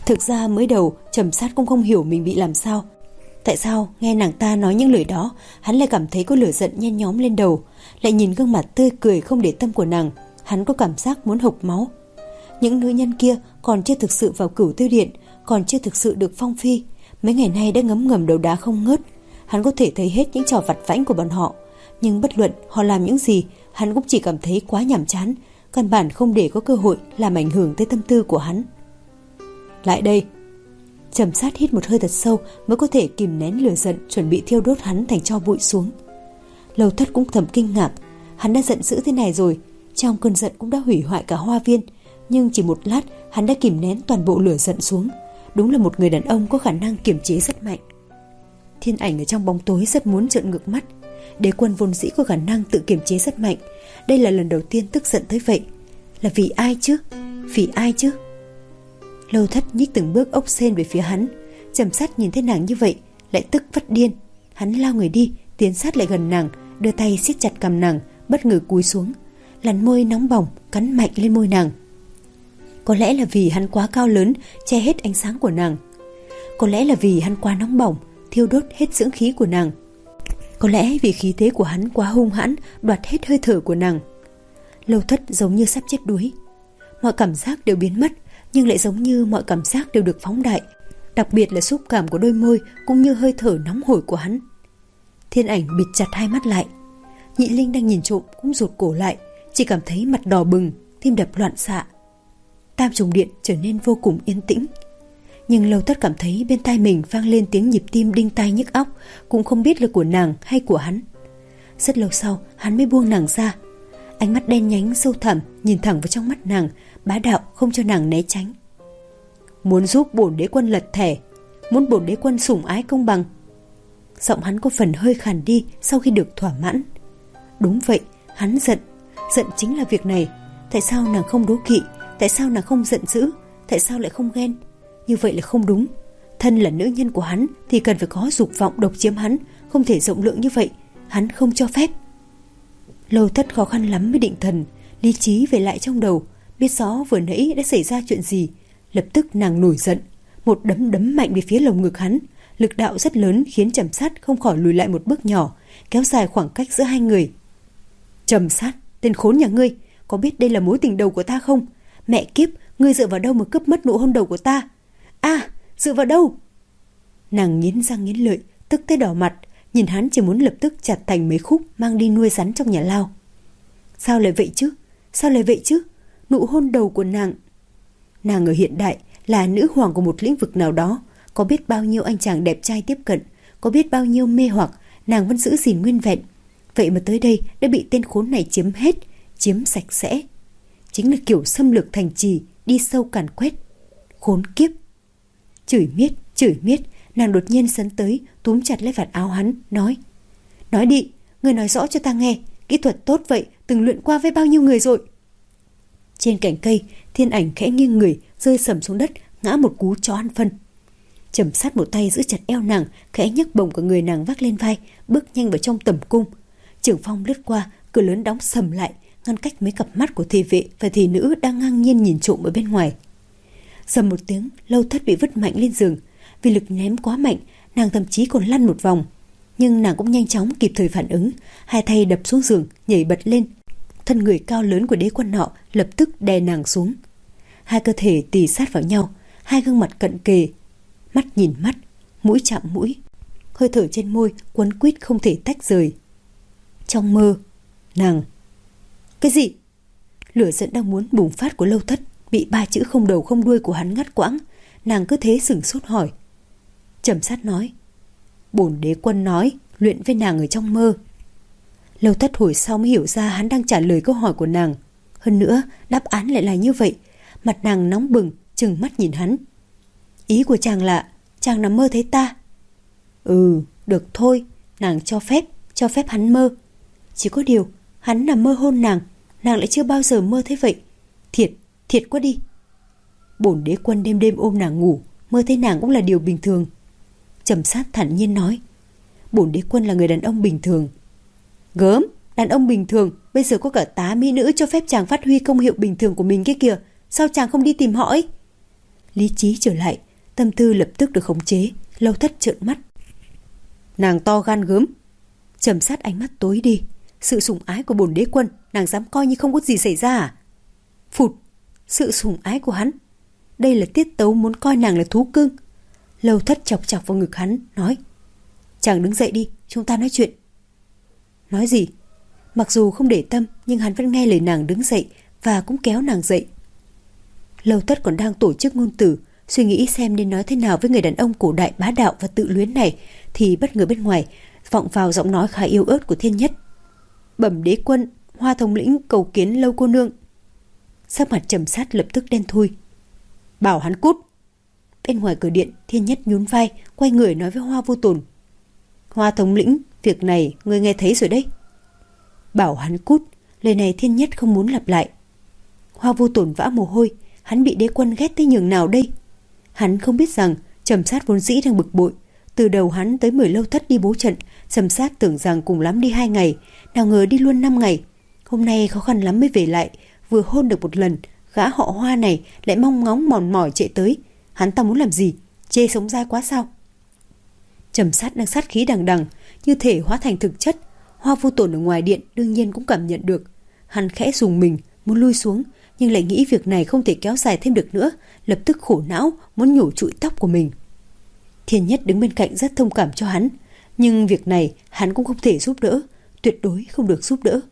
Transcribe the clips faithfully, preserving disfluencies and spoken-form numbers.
Thực ra mới đầu Trầm Sát cũng không hiểu mình bị làm sao. Tại sao nghe nàng ta nói những lời đó, hắn lại cảm thấy có lửa giận nhen nhóm lên đầu. Lại nhìn gương mặt tươi cười không để tâm của nàng, hắn có cảm giác muốn hộc máu. Những nữ nhân kia còn chưa thực sự vào Cửu Tiêu Điện, còn chưa thực sự được phong phi, mấy ngày nay đã ngấm ngầm đầu đá không ngớt. Hắn có thể thấy hết những trò vặt vãnh của bọn họ, nhưng bất luận họ làm những gì, hắn cũng chỉ cảm thấy quá nhàm chán, căn bản không để có cơ hội làm ảnh hưởng tới tâm tư của hắn. Lại đây. Trầm Sát hít một hơi thật sâu mới có thể kìm nén lửa giận, chuẩn bị thiêu đốt hắn thành tro bụi xuống. Lâu Thất cũng thầm kinh ngạc, hắn đã giận dữ thế này rồi, trong cơn giận cũng đã hủy hoại cả hoa viên, nhưng chỉ một lát hắn đã kìm nén toàn bộ lửa giận xuống. Đúng là một người đàn ông có khả năng kiềm chế rất mạnh. Thiên Ảnh ở trong bóng tối rất muốn trợn ngược mắt. Đế Quân vốn dĩ có khả năng tự kiềm chế rất mạnh, đây là lần đầu tiên tức giận tới vậy. Là vì ai chứ? Vì ai chứ? Lâu Thất nhích từng bước ốc sên về phía hắn. Trầm Sát nhìn thấy nàng như vậy lại tức phát điên. Hắn lao người đi, tiến sát lại gần nàng, đưa tay siết chặt cằm nàng, bất ngờ cúi xuống, làn môi nóng bỏng cắn mạnh lên môi nàng. Có lẽ là vì hắn quá cao lớn, che hết ánh sáng của nàng. Có lẽ là vì hắn quá nóng bỏng, thiêu đốt hết dưỡng khí của nàng. Có lẽ vì khí thế của hắn quá hung hãn, đoạt hết hơi thở của nàng. Lâu Thất giống như sắp chết đuối. Mọi cảm giác đều biến mất, nhưng lại giống như mọi cảm giác đều được phóng đại, đặc biệt là xúc cảm của đôi môi cũng như hơi thở nóng hổi của hắn. Thiên Ảnh bịt chặt hai mắt lại. Nhị Linh đang nhìn trộm cũng rụt cổ lại, chỉ cảm thấy mặt đỏ bừng, tim đập loạn xạ. Tam Trùng Điện trở nên vô cùng yên tĩnh. Nhưng Lâu Thất cảm thấy bên tai mình vang lên tiếng nhịp tim đinh tai nhức óc, cũng không biết là của nàng hay của hắn. Rất lâu sau hắn mới buông nàng ra. Ánh mắt đen nhánh sâu thẳm nhìn thẳng vào trong mắt nàng, bá đạo không cho nàng né tránh. Muốn giúp bổn đế quân lật thẻ, muốn bổn đế quân sủng ái công bằng. Giọng hắn có phần hơi khàn đi sau khi được thỏa mãn. Đúng vậy, hắn giận. Giận chính là việc này. Tại sao nàng không đố kỵ? Tại sao nàng không giận dữ? Tại sao lại không ghen? Như vậy là không đúng. Thân là nữ nhân của hắn thì cần phải có dục vọng độc chiếm hắn, không thể rộng lượng như vậy. Hắn không cho phép. Lâu Thất khó khăn lắm mới định thần, lý trí về lại trong đầu, biết rõ vừa nãy đã xảy ra chuyện gì. Lập tức nàng nổi giận, một đấm đấm mạnh về phía lồng ngực hắn. Lực đạo rất lớn khiến Trầm Sát không khỏi lùi lại một bước nhỏ, kéo dài khoảng cách giữa hai người. Trầm Sát, tên khốn nhà ngươi, có biết đây là mối tình đầu của ta không? Mẹ kiếp, ngươi dựa vào đâu mà cướp mất nụ hôn đầu của ta? À, dựa vào đâu? Nàng nghiến răng nghiến lợi, tức tới đỏ mặt, nhìn hắn chỉ muốn lập tức chặt thành mấy khúc mang đi nuôi rắn trong nhà lao. Sao lại vậy chứ? Sao lại vậy chứ? Nụ hôn đầu của nàng. Nàng ở hiện đại là nữ hoàng của một lĩnh vực nào đó, có biết bao nhiêu anh chàng đẹp trai tiếp cận, có biết bao nhiêu mê hoặc, nàng vẫn giữ gìn nguyên vẹn. Vậy mà tới đây đã bị tên khốn này chiếm hết, chiếm sạch sẽ. Chính là kiểu xâm lược thành trì, đi sâu càn quét. Khốn kiếp. Chửi miết, chửi miết, nàng đột nhiên sấn tới, túm chặt lấy vạt áo hắn, nói: Nói đi, ngươi nói rõ cho ta nghe, kỹ thuật tốt vậy, từng luyện qua với bao nhiêu người rồi. Trên cành cây, Thiên Ảnh khẽ nghiêng người, rơi sầm xuống đất, ngã một cú chó ăn phân. Trầm Sát một tay giữ chặt eo nàng, khẽ nhấc bổng cả người nàng vác lên vai, bước nhanh vào trong tầm cung. Trưởng phong lướt qua, cửa lớn đóng sầm lại, ngăn cách mấy cặp mắt của thị vệ và thị nữ đang ngang nhiên nhìn trộm ở bên ngoài. Dầm một tiếng, Lâu Thất bị vứt mạnh lên giường. Vì lực ném quá mạnh, nàng thậm chí còn lăn một vòng. Nhưng nàng cũng nhanh chóng kịp thời phản ứng, hai tay đập xuống giường, nhảy bật lên. Thân người cao lớn của đế quân nọ lập tức đè nàng xuống. Hai cơ thể tì sát vào nhau, hai gương mặt cận kề, mắt nhìn mắt, mũi chạm mũi, hơi thở trên môi quấn quýt không thể tách rời. Trong mơ, nàng... Cái gì? Lửa giận đang muốn bùng phát của Lâu Thất bị ba chữ không đầu không đuôi của hắn ngắt quãng. Nàng cứ thế sửng sốt hỏi. Trầm Sát nói: Bổn đế quân nói luyện với nàng ở trong mơ. Lâu Thất hồi sau mới hiểu ra hắn đang trả lời câu hỏi của nàng. Hơn nữa đáp án lại là như vậy. Mặt nàng nóng bừng, trừng mắt nhìn hắn. Ý của chàng là chàng nằm mơ thấy ta? Ừ, được thôi, nàng cho phép, cho phép hắn mơ. Chỉ có điều hắn nằm mơ hôn nàng, nàng lại chưa bao giờ mơ thấy vậy. Thiệt, thiệt quá đi. Bổn đế quân đêm đêm ôm nàng ngủ, mơ thấy nàng cũng là điều bình thường. Trầm Sát thản nhiên nói. Bổn đế quân là người đàn ông bình thường. Gớm, đàn ông bình thường, bây giờ có cả tá mỹ nữ cho phép chàng phát huy công hiệu bình thường của mình kia kìa. Sao chàng không đi tìm họ ấy? lý trí trở lại, tâm tư lập tức được khống chế. Lâu Thất trợn mắt. Nàng to gan gớm. Trầm Sát ánh mắt tối đi. Sự sủng ái của bổn đế quân nàng dám coi như không có gì xảy ra à? Phụt, sự sủng ái của hắn. Đây là tiết tấu muốn coi nàng là thú cưng. Lâu Thất chọc chọc vào ngực hắn, nói: Chàng đứng dậy đi, chúng ta nói chuyện. Nói gì? Mặc dù không để tâm, nhưng hắn vẫn nghe lời nàng đứng dậy và cũng kéo nàng dậy. Lâu Thất còn đang tổ chức ngôn từ, suy nghĩ xem nên nói thế nào với người đàn ông cổ đại bá đạo và tự luyến này, thì bất ngờ bên ngoài vọng vào giọng nói khá yếu ớt của Thiên Nhất. Bẩm đế quân, Hoa thống lĩnh cầu kiến Lâu cô nương. Sắc mặt Trầm Sát lập tức đen thui. Bảo hắn cút. Bên ngoài cửa điện, Thiên Nhất nhún vai, quay người nói với Hoa Vô Tồn. Hoa thống lĩnh, việc này ngươi nghe thấy rồi đấy. Bảo hắn cút, lời này Thiên Nhất không muốn lặp lại. Hoa Vô Tồn vã mồ hôi, hắn bị đế quân ghét tới nhường nào đây? Hắn không biết rằng Trầm Sát vốn dĩ đang bực bội. Từ đầu hắn tới mười Lâu Thất đi bố trận, Trầm Sát tưởng rằng cùng lắm đi hai ngày, nào ngờ đi luôn năm ngày. Hôm nay khó khăn lắm mới về lại, vừa hôn được một lần, gã họ Hoa này lại mong ngóng mòn mỏi chạy tới. Hắn ta muốn làm gì? Chê sống dai quá sao? Trầm Sát đang sát khí đằng đằng, như thể hóa thành thực chất. Hoa Vô Tồn ở ngoài điện đương nhiên cũng cảm nhận được. Hắn khẽ rùng mình, muốn lui xuống, nhưng lại nghĩ việc này không thể kéo dài thêm được nữa, lập tức khổ não, muốn nhổ trụi tóc của mình. Thiên Nhất đứng bên cạnh rất thông cảm cho hắn, nhưng việc này hắn cũng không thể giúp đỡ, tuyệt đối không được giúp đỡ.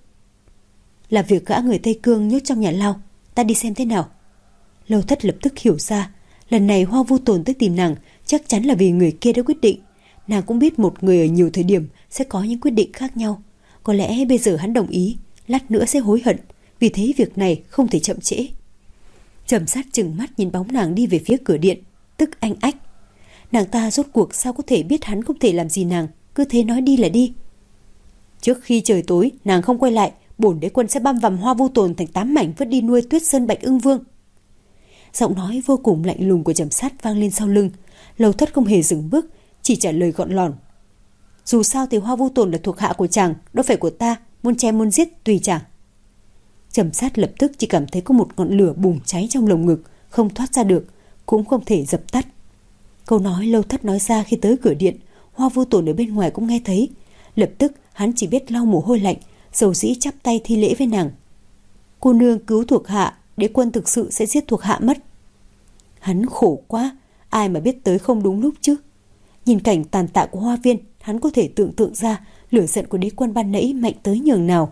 Là việc gã người Tây Cương nhốt trong nhà lao, ta đi xem thế nào. Lâu Thất lập tức hiểu ra, lần này Hoa Vô Tồn tới tìm nàng chắc chắn là vì người kia đã quyết định. Nàng cũng biết một người ở nhiều thời điểm sẽ có những quyết định khác nhau. Có lẽ bây giờ hắn đồng ý, lát nữa sẽ hối hận, vì thế việc này không thể chậm trễ. Trầm Sát trừng mắt nhìn bóng nàng đi về phía cửa điện, tức anh ách. Nàng ta rốt cuộc sao có thể biết hắn không thể làm gì nàng, cứ thế nói đi là đi. Trước khi trời tối nàng không quay lại, bổn đế quân sẽ băm vằm Hoa Vô Tồn thành tám mảnh vứt đi nuôi Tuyết Sơn Bạch Ưng Vương. Giọng nói vô cùng lạnh lùng của Trầm Sát vang lên sau lưng. Lâu Thất không hề dừng bước, chỉ trả lời gọn lỏn. Dù sao thì Hoa Vô Tồn là thuộc hạ của chàng, đâu phải của ta, muốn chém muốn giết tùy chàng. Trầm Sát lập tức chỉ cảm thấy có một ngọn lửa bùng cháy trong lồng ngực, không thoát ra được, cũng không thể dập tắt. Câu nói Lâu Thất nói ra khi tới cửa điện, Hoa Vô Tồn ở bên ngoài cũng nghe thấy. Lập tức hắn chỉ biết lau mồ hôi lạnh, dầu dĩ chắp tay thi lễ với nàng. Cô nương cứu thuộc hạ, đế quân thực sự sẽ giết thuộc hạ mất. Hắn khổ quá, ai mà biết tới không đúng lúc chứ. Nhìn cảnh tàn tạ của hoa viên, hắn có thể tưởng tượng ra lửa giận của đế quân ban nãy mạnh tới nhường nào.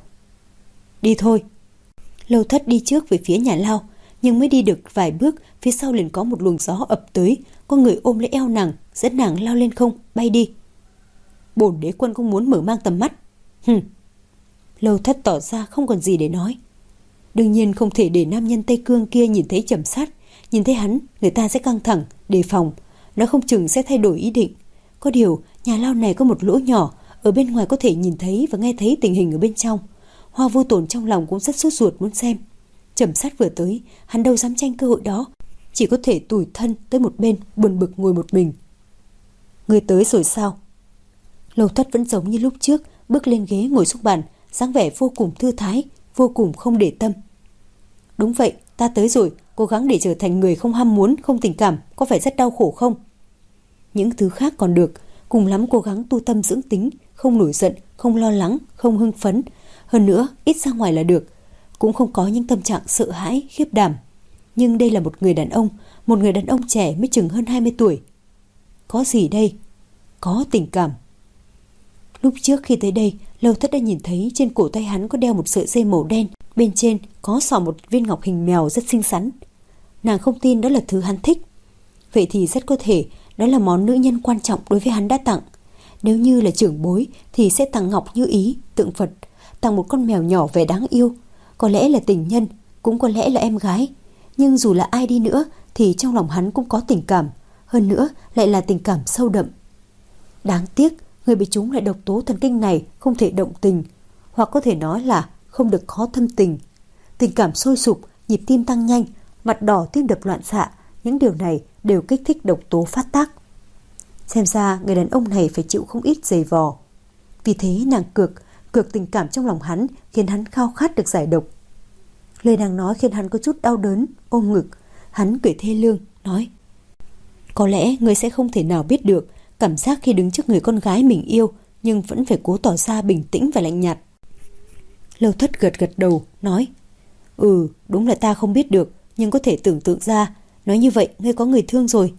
Đi thôi. Lâu Thất đi trước về phía nhà lao, nhưng mới đi được vài bước, phía sau liền có một luồng gió ập tới, có người ôm lấy eo nàng, dẫn nàng lao lên không, bay đi. Bổn đế quân không muốn mở mang tầm mắt. Hừm. Lâu Thất tỏ ra không còn gì để nói. Đương nhiên không thể để nam nhân Tây Cương kia nhìn thấy Trầm Sát, nhìn thấy hắn, người ta sẽ căng thẳng, đề phòng, nó không chừng sẽ thay đổi ý định. Có điều, nhà lao này có một lỗ nhỏ, ở bên ngoài có thể nhìn thấy và nghe thấy tình hình ở bên trong. Hoa Vô Tồn trong lòng cũng rất sốt ruột muốn xem. Trầm Sát vừa tới, hắn đâu dám tranh cơ hội đó, chỉ có thể tủi thân tới một bên, buồn bực ngồi một mình. Người tới rồi sao? Lâu Thất vẫn giống như lúc trước, bước lên ghế ngồi xuống bàn, dáng vẻ vô cùng thư thái, vô cùng không để tâm. Đúng vậy, ta tới rồi, cố gắng để trở thành người không ham muốn, không tình cảm, có phải rất đau khổ không? Những thứ khác còn được, cùng lắm cố gắng tu tâm dưỡng tính, không nổi giận, không lo lắng, không hưng phấn. Hơn nữa, ít ra ngoài là được, cũng không có những tâm trạng sợ hãi, khiếp đảm. Nhưng đây là một người đàn ông, một người đàn ông trẻ mới chừng hơn hai mươi tuổi. Có gì đây? Có tình cảm. Lúc trước khi tới đây, Lâu Thất đã nhìn thấy trên cổ tay hắn có đeo một sợi dây màu đen, bên trên có xỏ một viên ngọc hình mèo rất xinh xắn. Nàng không tin đó là thứ hắn thích. Vậy thì rất có thể đó là món nữ nhân quan trọng đối với hắn đã tặng. Nếu như là trưởng bối thì sẽ tặng ngọc như ý, tượng Phật, tặng một con mèo nhỏ vẻ đáng yêu. Có lẽ là tình nhân, cũng có lẽ là em gái. Nhưng dù là ai đi nữa thì trong lòng hắn cũng có tình cảm, hơn nữa lại là tình cảm sâu đậm. Đáng tiếc, người bị trúng lại độc tố thần kinh này không thể động tình, hoặc có thể nói là không được có thâm tình. Tình cảm sôi sục, nhịp tim tăng nhanh, mặt đỏ, tim đập loạn xạ, những điều này đều kích thích độc tố phát tác. Xem ra người đàn ông này phải chịu không ít giày vò. Vì thế nàng cược, cược tình cảm trong lòng hắn, khiến hắn khao khát được giải độc. Lời nàng nói khiến hắn có chút đau đớn, ôm ngực. Hắn cười thê lương, nói: Có lẽ ngươi sẽ không thể nào biết được cảm giác khi đứng trước người con gái mình yêu nhưng vẫn phải cố tỏ ra bình tĩnh và lạnh nhạt. Lâu Thất gật gật đầu, nói: Ừ, đúng là ta không biết được, nhưng có thể tưởng tượng ra. Nói như vậy, ngươi có người thương rồi.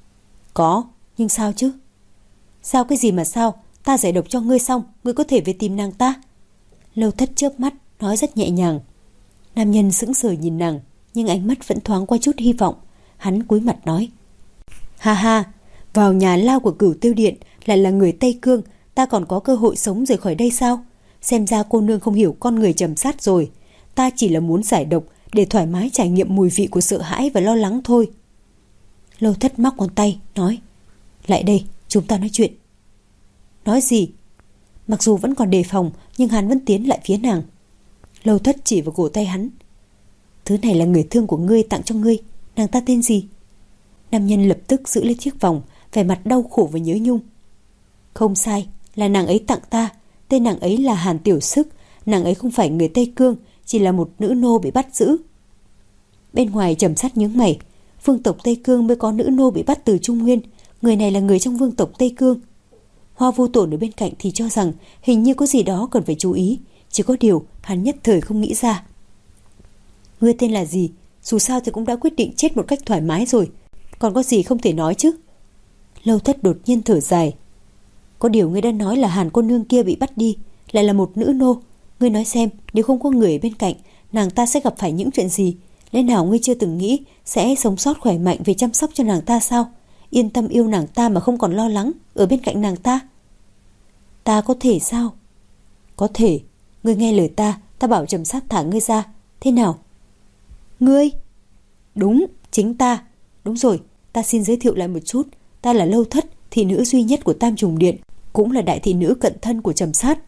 Có, nhưng sao chứ? Sao cái gì mà sao? Ta giải độc cho ngươi xong, ngươi có thể về tìm nàng ta. Lâu Thất chớp mắt, nói rất nhẹ nhàng. Nam nhân sững sờ nhìn nàng, nhưng ánh mắt vẫn thoáng qua chút hy vọng. Hắn cúi mặt nói: Ha ha, vào nhà lao của Cửu Tiêu Điện lại là người Tây Cương, ta còn có cơ hội sống rời khỏi đây sao? Xem ra cô nương không hiểu con người Trầm Sát rồi. Ta chỉ là muốn giải độc để thoải mái trải nghiệm mùi vị của sợ hãi và lo lắng thôi. Lâu Thất móc ngón tay, nói: Lại đây, chúng ta nói chuyện. Nói gì? Mặc dù vẫn còn đề phòng, nhưng hắn vẫn tiến lại phía nàng. Lâu Thất chỉ vào cổ tay hắn: Thứ này là người thương của ngươi tặng cho ngươi. Nàng ta tên gì? Nam nhân lập tức giữ lấy chiếc vòng, vẻ mặt đau khổ và nhớ nhung. Không sai, là nàng ấy tặng ta. Tên nàng ấy là Hàn Tiểu Sức. Nàng ấy không phải người Tây Cương, chỉ là một nữ nô bị bắt giữ. Bên ngoài Trầm Sát nhướng mày. Vương tộc Tây Cương mới có nữ nô bị bắt từ Trung Nguyên. Người này là người trong vương tộc Tây Cương. Hoa Vô Tổn ở bên cạnh thì cho rằng hình như có gì đó cần phải chú ý. Chỉ có điều hắn nhất thời không nghĩ ra. Ngươi tên là gì? Dù sao thì cũng đã quyết định chết một cách thoải mái rồi, còn có gì không thể nói chứ? Lâu Thất đột nhiên thở dài. Có điều ngươi đã nói là Hàn cô nương kia bị bắt đi, lại là một nữ nô. Ngươi nói xem, nếu không có người ở bên cạnh, nàng ta sẽ gặp phải những chuyện gì? Lẽ nào ngươi chưa từng nghĩ sẽ sống sót khỏe mạnh về chăm sóc cho nàng ta sao? Yên tâm yêu nàng ta mà không còn lo lắng ở bên cạnh nàng ta. Ta có thể sao? Có thể. Ngươi nghe lời ta, ta bảo Trầm Sát thả ngươi ra. Thế nào? Ngươi? Đúng, chính ta. Đúng rồi, ta xin giới thiệu lại một chút. Ta là Lâu Thất, thị nữ duy nhất của Tam Trùng Điện, cũng là đại thị nữ cận thân của Trầm Sát.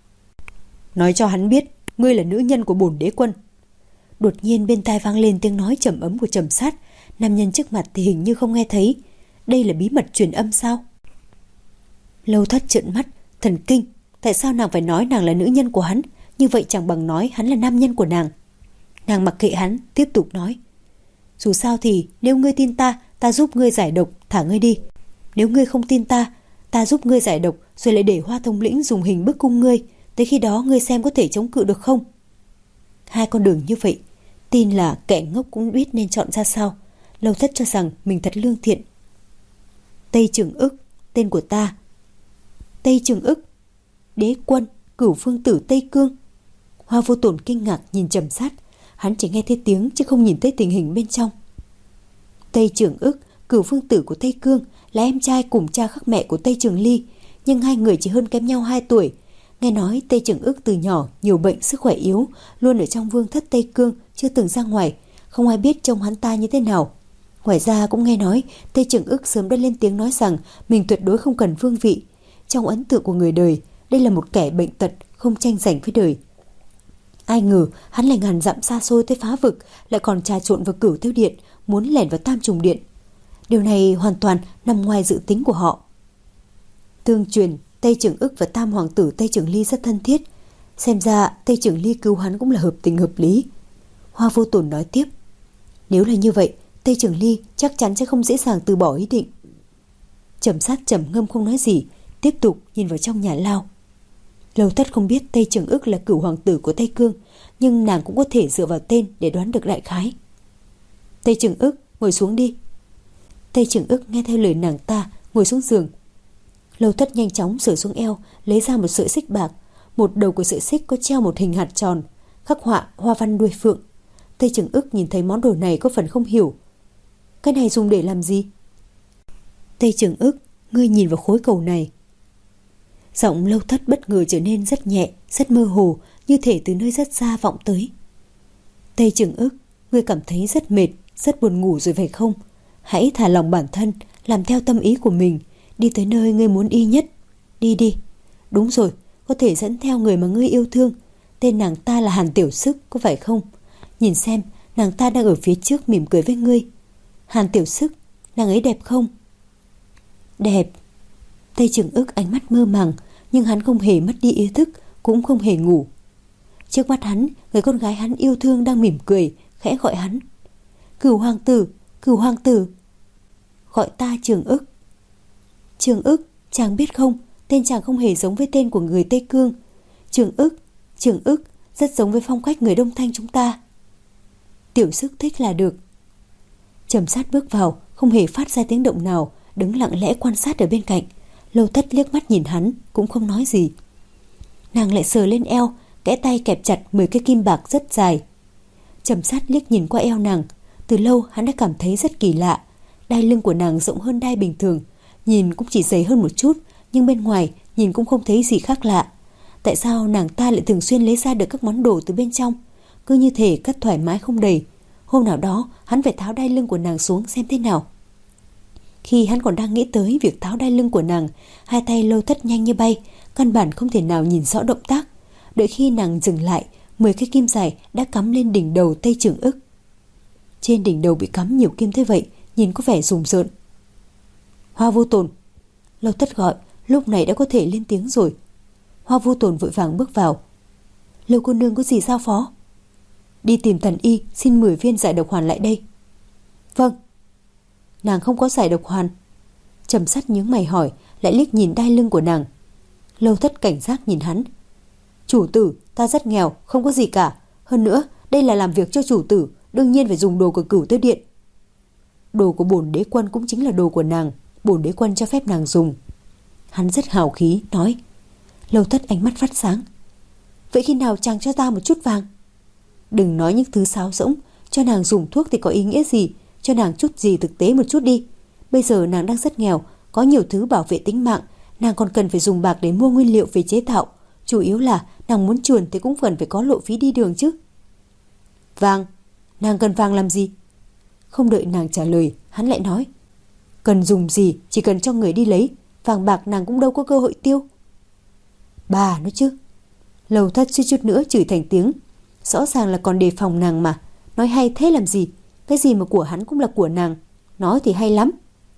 Nói cho hắn biết, ngươi là nữ nhân của bổn đế quân. Đột nhiên bên tai vang lên tiếng nói trầm ấm của Trầm Sát. Nam nhân trước mặt thì hình như không nghe thấy. Đây là bí mật truyền âm sao? Lâu Thất trợn mắt, thần kinh. Tại sao nàng phải nói nàng là nữ nhân của hắn? Như vậy chẳng bằng nói hắn là nam nhân của nàng. Nàng mặc kệ hắn, tiếp tục nói: Dù sao thì nếu ngươi tin ta, ta giúp ngươi giải độc, thả ngươi đi. Nếu ngươi không tin ta, ta giúp ngươi giải độc, rồi lại để Hoa Thông Lĩnh dùng hình bức cung ngươi. Tới khi đó ngươi xem có thể chống cự được không? Hai con đường như vậy, tin là kẻ ngốc cũng biết nên chọn ra sao. Lâu Thất cho rằng mình thật lương thiện. Tây Trường Ức, tên của ta. Tây Trường Ức, đế quân, Cửu Phương Tử Tây Cương. Hoa Vô Tổn kinh ngạc nhìn Trầm Sát. Hắn chỉ nghe thấy tiếng chứ không nhìn thấy tình hình bên trong. Tây Trường Ức, Cửu Phương Tử của Tây Cương, là em trai cùng cha khác mẹ của Tây Trường Ly, nhưng hai người chỉ hơn kém nhau hai tuổi. Nghe nói Tây Trường Ức từ nhỏ nhiều bệnh, sức khỏe yếu, luôn ở trong vương thất Tây Cương, chưa từng ra ngoài, không ai biết trông hắn ta như thế nào. Ngoài ra cũng nghe nói Tây Trường Ức sớm đã lên tiếng nói rằng mình tuyệt đối không cần vương vị. Trong ấn tượng của người đời, đây là một kẻ bệnh tật, không tranh giành với đời. Ai ngờ hắn lại ngàn dặm xa xôi tới phá vực, lại còn trà trộn vào Cửu Tiêu Điện, muốn lẻn vào Tam Trùng Điện. Điều này hoàn toàn nằm ngoài dự tính của họ. Tương truyền Tây Trường Ức và Tam Hoàng tử Tây Trường Ly rất thân thiết. Xem ra Tây Trường Ly cứu hắn cũng là hợp tình hợp lý. Hoa Vô Tổn nói tiếp: Nếu là như vậy, Tây Trường Ly chắc chắn sẽ không dễ dàng từ bỏ ý định. Trầm Sát trầm ngâm không nói gì, tiếp tục nhìn vào trong nhà lao. Lâu Thất không biết Tây Trường Ức là cửu hoàng tử của Tây Cương, nhưng nàng cũng có thể dựa vào tên để đoán được đại khái. Tây Trường Ức, ngồi xuống đi. Tây Trường Ức nghe theo lời nàng ta, ngồi xuống giường. Lâu Thất nhanh chóng sửa xuống eo, lấy ra một sợi xích bạc. Một đầu của sợi xích có treo một hình hạt tròn, khắc họa hoa văn đuôi phượng. Tây Trường Ức nhìn thấy món đồ này có phần không hiểu. Cái này dùng để làm gì? Tây Trường Ức, ngươi nhìn vào khối cầu này. Giọng Lâu Thất bất ngờ trở nên rất nhẹ, rất mơ hồ, như thể từ nơi rất xa vọng tới. Tây Trường Ức, ngươi cảm thấy rất mệt, rất buồn ngủ rồi phải không? Hãy thả lòng bản thân, làm theo tâm ý của mình, đi tới nơi ngươi muốn đi nhất. Đi đi. Đúng rồi, có thể dẫn theo người mà ngươi yêu thương. Tên nàng ta là Hàn Tiểu Sức, có phải không? Nhìn xem, nàng ta đang ở phía trước mỉm cười với ngươi. Hàn Tiểu Sức, nàng ấy đẹp không? Đẹp. Tây Trường Ức ánh mắt mơ màng, nhưng hắn không hề mất đi ý thức, cũng không hề ngủ. Trước mắt hắn, người con gái hắn yêu thương đang mỉm cười, khẽ gọi hắn. Cửu hoàng tử, cửu hoàng tử. gọi ta Trường Ức. Trường Ức, chàng biết không, tên chàng không hề giống với tên của người Tây Cương. Trường Ức, Trường Ức rất giống với phong cách người Đông Thanh chúng ta. Tiểu Sức thích là được. Trầm Sát bước vào, không hề phát ra tiếng động nào, đứng lặng lẽ quan sát ở bên cạnh. Lâu Thất liếc mắt nhìn hắn, cũng không nói gì. Nàng lại sờ lên eo, kẽ tay kẹp chặt mười cái kim bạc rất dài. Trầm Sát liếc nhìn qua eo nàng, từ lâu hắn đã cảm thấy rất kỳ lạ. Đai lưng của nàng rộng hơn đai bình thường, nhìn cũng chỉ dày hơn một chút, nhưng bên ngoài nhìn cũng không thấy gì khác lạ. Tại sao nàng ta lại thường xuyên lấy ra được các món đồ từ bên trong, cứ như thể cất thoải mái không đầy. Hôm nào đó hắn phải tháo đai lưng của nàng xuống xem thế nào. Khi hắn còn đang nghĩ tới việc tháo đai lưng của nàng, hai tay Lâu Thất nhanh như bay, căn bản không thể nào nhìn rõ động tác. Đợi khi nàng dừng lại, mười cái kim dài đã cắm lên đỉnh đầu Tây Trường Ức. Trên đỉnh đầu bị cắm nhiều kim thế vậy, nhìn có vẻ rùng rợn. Hoa Vô Tồn, Lâu Thất gọi, lúc này đã có thể lên tiếng rồi. Hoa Vô Tồn vội vàng bước vào. Lâu cô nương có gì giao phó? Đi tìm thần y, xin mười viên giải độc hoàn lại đây. Vâng. Nàng không có giải độc hoàn. Trầm Sát nhướng mày hỏi, lại liếc nhìn đai lưng của nàng. Lâu Thất cảnh giác nhìn hắn. Chủ tử, ta rất nghèo, không có gì cả. Hơn nữa, đây là làm việc cho chủ tử, đương nhiên phải dùng đồ của Cửu Tiêu Điện. Đồ của bổn đế quân cũng chính là đồ của nàng, bổn đế quân cho phép nàng dùng. Hắn rất hào khí, nói. Lâu Thất ánh mắt phát sáng. Vậy khi nào chàng cho ta một chút vàng? Đừng nói những thứ sáo rỗng, cho nàng dùng thuốc thì có ý nghĩa gì, cho nàng chút gì thực tế một chút đi. Bây giờ nàng đang rất nghèo, có nhiều thứ bảo vệ tính mạng, nàng còn cần phải dùng bạc để mua nguyên liệu về chế tạo. Chủ yếu là nàng muốn chuồn thì cũng cần phải có lộ phí đi đường chứ. Vàng, nàng cần vàng làm gì? Không đợi nàng trả lời, hắn lại nói. Cần dùng gì, chỉ cần cho người đi lấy, vàng bạc nàng cũng đâu có cơ hội tiêu. Bà nói chứ. Lâu Thất suýt chút nữa chửi thành tiếng. Rõ ràng là còn đề phòng nàng mà, nói hay thế làm gì? Cái gì mà của hắn cũng là của nàng, nói thì hay lắm.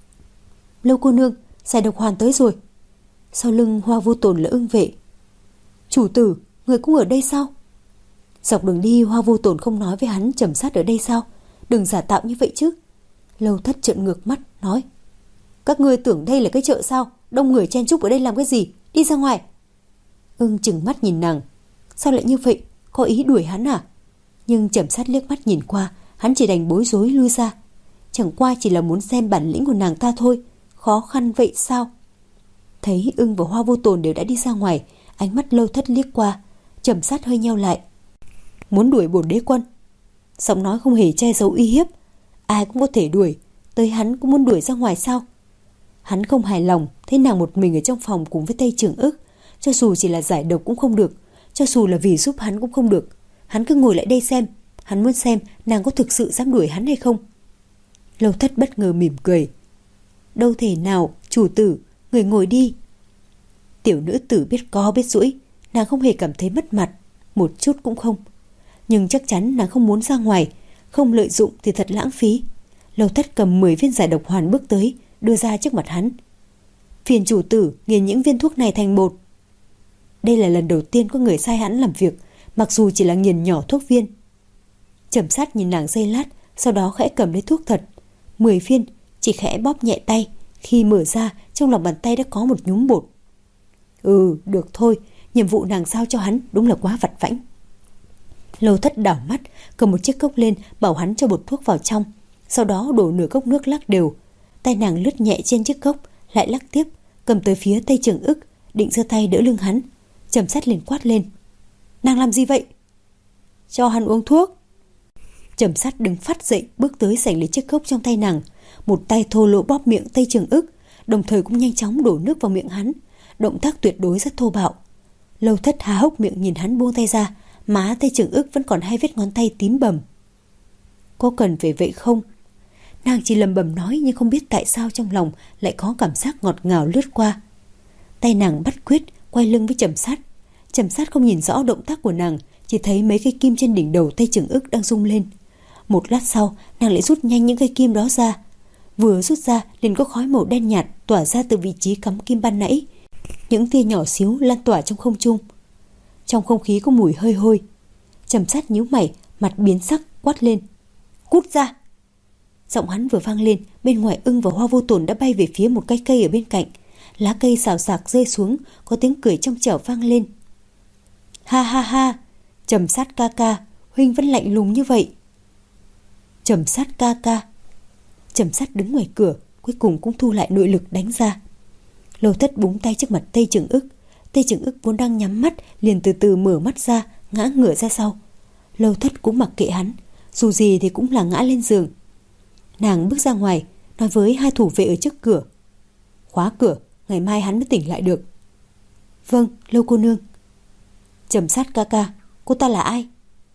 Lâu cô nương, giải độc hoàn tới rồi. Sau lưng Hoa Vô Tồn là Ưng Vệ. Chủ tử, người cũng ở đây sao? Dọc đường đi Hoa Vô Tồn không nói với hắn Trầm Sát ở đây sao? Đừng giả tạo như vậy chứ. Lâu Thất trợn ngược mắt, nói. Các ngươi tưởng đây là cái chợ sao? Đông người chen chúc ở đây làm cái gì? Đi ra ngoài. Ưng chừng mắt nhìn nàng. Sao lại như vậy? Có ý đuổi hắn à? Nhưng Trầm Sát liếc mắt nhìn qua, hắn chỉ đành bối rối lui ra. Chẳng qua chỉ là muốn xem bản lĩnh của nàng ta thôi. Khó khăn vậy sao? Thấy Ưng và Hoa Vô Tồn đều đã đi ra ngoài, ánh mắt Lâu Thất liếc qua, Trầm Sát hơi nheo lại. Muốn đuổi bổn đế quân? Giọng nói không hề che giấu uy hiếp. Ai cũng có thể đuổi, tới hắn cũng muốn đuổi ra ngoài sao? Hắn không hài lòng thấy nàng một mình ở trong phòng cùng với Tây Trường Ức, cho dù chỉ là giải độc cũng không được, cho dù là vì giúp hắn cũng không được. Hắn cứ ngồi lại đây xem, hắn muốn xem nàng có thực sự dám đuổi hắn hay không. Lâu Thất bất ngờ mỉm cười. Đâu thể nào, chủ tử, người ngồi đi. Tiểu nữ tử biết co biết duỗi, nàng không hề cảm thấy mất mặt, một chút cũng không. Nhưng chắc chắn nàng không muốn ra ngoài, không lợi dụng thì thật lãng phí. Lâu Thất cầm mười viên giải độc hoàn bước tới, đưa ra trước mặt hắn. Phiền chủ tử nghiền những viên thuốc này thành bột. Đây là lần đầu tiên có người sai hắn làm việc, mặc dù chỉ là nghiền nhỏ thuốc viên. Trầm Sát nhìn nàng giây lát, sau đó khẽ cầm lấy thuốc thật. Mười viên, chỉ khẽ bóp nhẹ tay. Khi mở ra, trong lòng bàn tay đã có một nhúm bột. Ừ, được thôi, nhiệm vụ nàng giao cho hắn đúng là quá vặt vãnh. Lâu Thất đảo mắt, cầm một chiếc cốc lên, bảo hắn cho bột thuốc vào trong. Sau đó đổ nửa cốc nước lắc đều. Tay nàng lướt nhẹ trên chiếc cốc, lại lắc tiếp, cầm tới phía Tây Trường Ức, định giơ tay đỡ lưng hắn. Trầm Sát liền quát lên. Nàng làm gì vậy? Cho hắn uống thuốc. Trầm Sát đứng phát dậy, bước tới giành lấy chiếc cốc trong tay nàng, một tay thô lỗ bóp miệng Tây Trường Ức, đồng thời cũng nhanh chóng đổ nước vào miệng hắn. Động tác tuyệt đối rất thô bạo. Lâu Thất há hốc miệng nhìn hắn buông tay ra, má Tây Trường Ức vẫn còn hai vết ngón tay tím bầm. Có cần phải vậy không? Nàng chỉ lầm bầm nói, nhưng không biết tại sao trong lòng lại có cảm giác ngọt ngào lướt qua. Tay nàng bắt quyết, quay lưng với Trầm Sát. Trầm Sát không nhìn rõ động tác của nàng, chỉ thấy mấy cây kim trên đỉnh đầu Tây Trường Ức đang rung lên. Một lát sau, nàng lại rút nhanh những cây kim đó ra. Vừa rút ra, liền có khói màu đen nhạt tỏa ra từ vị trí cắm kim ban nãy. Những tia nhỏ xíu lan tỏa trong không trung. Trong không khí có mùi hơi hôi. Trầm Sát nhíu mày, mặt biến sắc, quát lên. Cút ra! Giọng hắn vừa vang lên, bên ngoài Ưng và Hoa Vô Tồn đã bay về phía một cái cây ở bên cạnh. Lá cây xào xạc rơi xuống, có tiếng cười trong trẻo vang lên. Ha ha ha, Trầm Sát ca ca, huynh vẫn lạnh lùng như vậy. Trầm Sát ca ca. Trầm Sát đứng ngoài cửa, cuối cùng cũng thu lại nội lực đánh ra. Lâu Thất búng tay trước mặt Tây Trường Ức. Tây Trường Ức vốn đang nhắm mắt, liền từ từ mở mắt ra, ngã ngửa ra sau. Lâu Thất cũng mặc kệ hắn, dù gì thì cũng là ngã lên giường. Nàng bước ra ngoài, nói với hai thủ vệ ở trước cửa. Khóa cửa, ngày mai hắn mới tỉnh lại được. Vâng, Lâu cô nương. Trầm Sát ca ca, cô ta là ai?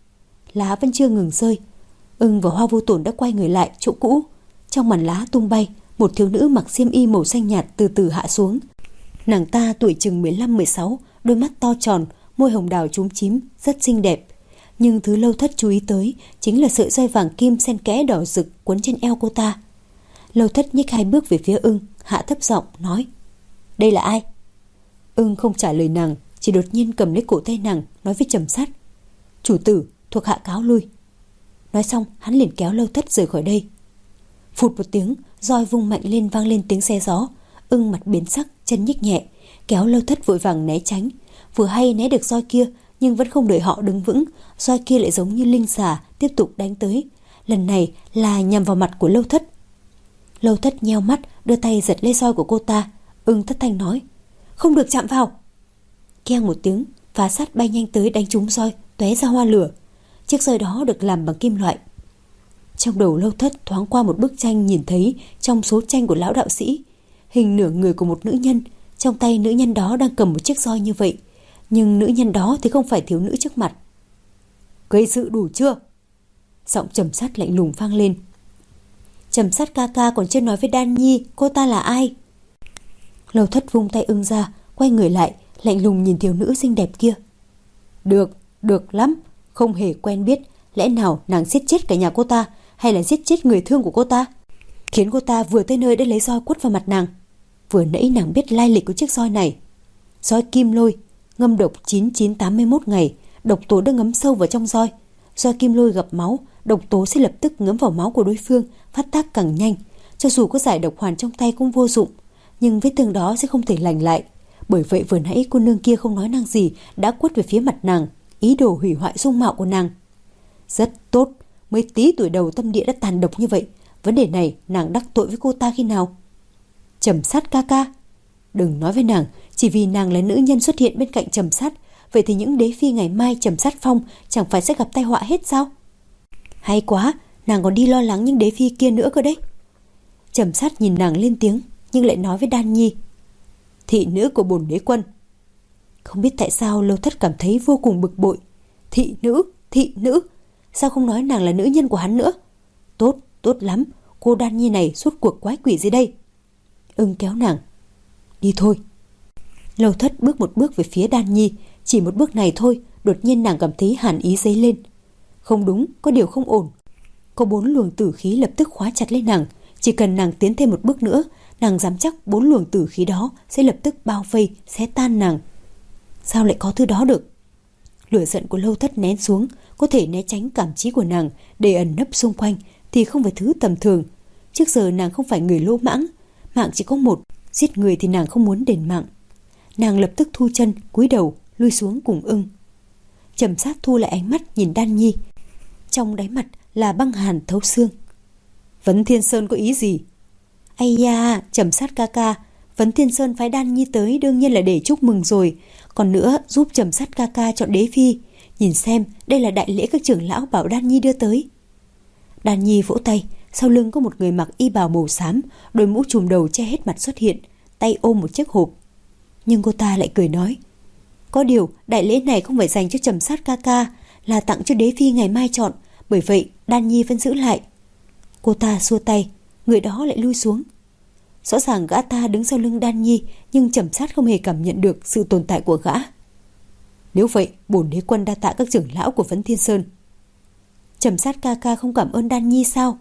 Lá vẫn chưa ngừng rơi. Ưng và Hoa Vô Tồn đã quay người lại chỗ cũ. Trong màn lá tung bay, một thiếu nữ mặc xiêm y màu xanh nhạt từ từ hạ xuống. Nàng ta tuổi chừng mười lăm mười sáu, đôi mắt to tròn, môi hồng đào chúm chím, rất xinh đẹp. Nhưng thứ Lâu Thất chú ý tới chính là sợi dây vàng kim xen kẽ đỏ rực quấn trên eo cô ta. Lâu Thất nhích hai bước về phía Ưng, hạ thấp giọng nói: Đây là ai? Ưng không trả lời nàng, chỉ đột nhiên cầm lấy cổ tay nàng, nói với Trầm Sát: Chủ tử, thuộc hạ cáo lui. Nói xong hắn liền kéo Lâu Thất rời khỏi đây. Phụt một tiếng, roi vung mạnh lên, vang lên tiếng xe gió. Ưng mặt biến sắc, chân nhích nhẹ, kéo Lâu Thất vội vàng né tránh. Vừa hay né được roi kia, nhưng vẫn không đợi họ đứng vững, roi kia lại giống như linh xà tiếp tục đánh tới. Lần này là nhằm vào mặt của Lâu Thất. Lâu Thất nheo mắt, đưa tay giật lấy roi của cô ta. Ưng thất thanh nói: Không được chạm vào. Keng một tiếng, phá sắt bay nhanh tới đánh trúng roi, tóe ra hoa lửa. Chiếc roi đó được làm bằng kim loại. Trong đầu Lâu Thất thoáng qua một bức tranh, nhìn thấy trong số tranh của lão đạo sĩ hình nửa người của một nữ nhân. Trong tay nữ nhân đó đang cầm một chiếc roi như vậy, nhưng nữ nhân đó thì không phải thiếu nữ trước mặt. Gây sự đủ chưa? Giọng Trầm Sát lạnh lùng vang lên. Trầm Sát ca ca còn chưa nói với Đan Nhi cô ta là ai. Lâu Thất vung tay Ưng ra, quay người lại, lạnh lùng nhìn thiếu nữ xinh đẹp kia. Được, được lắm, không hề quen biết. Lẽ nào nàng giết chết cả nhà cô ta, hay là giết chết người thương của cô ta, khiến cô ta vừa tới nơi đã lấy roi quất vào mặt nàng. Vừa nãy nàng biết lai lịch của chiếc roi này. Roi kim lôi, ngâm độc chín chín tám mươi mốt ngày, độc tố đã ngấm sâu vào trong roi. Roi kim lôi gặp máu, độc tố sẽ lập tức ngấm vào máu của đối phương, phát tác càng nhanh. Cho dù có giải độc hoàn trong tay cũng vô dụng, nhưng vết thương đó sẽ không thể lành lại. Bởi vậy vừa nãy cô nương kia không nói năng gì đã quất về phía mặt nàng, ý đồ hủy hoại dung mạo của nàng. Rất tốt, mới tí tuổi đầu tâm địa đã tàn độc như vậy. Vấn đề này nàng đắc tội với cô ta khi nào? Trầm Sát ca ca, đừng nói với nàng chỉ vì nàng là nữ nhân xuất hiện bên cạnh Trầm Sát. Vậy thì những đế phi ngày mai Trầm Sát phong chẳng phải sẽ gặp tai họa hết sao? Hay quá, nàng còn đi lo lắng những đế phi kia nữa cơ đấy. Trầm Sát nhìn nàng lên tiếng, nhưng lại nói với Đan Nhi: Thị nữ của bổn đế quân. Không biết tại sao Lâu Thất cảm thấy vô cùng bực bội. Thị nữ, thị nữ, sao không nói nàng là nữ nhân của hắn nữa? Tốt, tốt lắm, cô Đan Nhi này suốt cuộc quái quỷ gì đây? Ưng kéo nàng: Đi thôi. Lâu Thất bước một bước về phía Đan Nhi. Chỉ một bước này thôi, đột nhiên nàng cảm thấy hàn ý dấy lên. Không đúng, có điều không ổn. Có bốn luồng tử khí lập tức khóa chặt lấy nàng. Chỉ cần nàng tiến thêm một bước nữa, nàng dám chắc bốn luồng tử khí đó sẽ lập tức bao vây, xé tan nàng. Sao lại có thứ đó được? Lửa giận của Lâu Thất nén xuống, có thể né tránh cảm trí của nàng để ẩn nấp xung quanh thì không phải thứ tầm thường. Trước giờ nàng không phải người lỗ mãng, mạng chỉ có một, giết người thì nàng không muốn đền mạng. Nàng lập tức thu chân, cúi đầu lui xuống cùng Ưng. Trầm Sát thu lại ánh mắt nhìn Đan Nhi, trong đáy mặt là băng hàn thấu xương. Vấn Thiên Sơn có ý gì? Ây da, Trầm Sát ca ca, Vấn Thiên Sơn phái Đan Nhi tới đương nhiên là để chúc mừng rồi. Còn nữa giúp Trầm Sát ca ca chọn đế phi. Nhìn xem, đây là đại lễ các trưởng lão bảo Đan Nhi đưa tới. Đan Nhi vỗ tay, sau lưng có một người mặc y bào màu xám, đôi mũ trùm đầu che hết mặt xuất hiện, tay ôm một chiếc hộp. Nhưng cô ta lại cười nói: Có điều đại lễ này không phải dành cho Trầm Sát ca ca, là tặng cho đế phi ngày mai chọn. Bởi vậy Đan Nhi vẫn giữ lại. Cô ta xua tay, người đó lại lui xuống. Rõ ràng gã ta đứng sau lưng Đan Nhi, nhưng Trầm Sát không hề cảm nhận được sự tồn tại của gã. Nếu vậy, bổn đế quân đa tạ các trưởng lão của Vấn Thiên Sơn. Trầm Sát ca ca không cảm ơn Đan Nhi sao?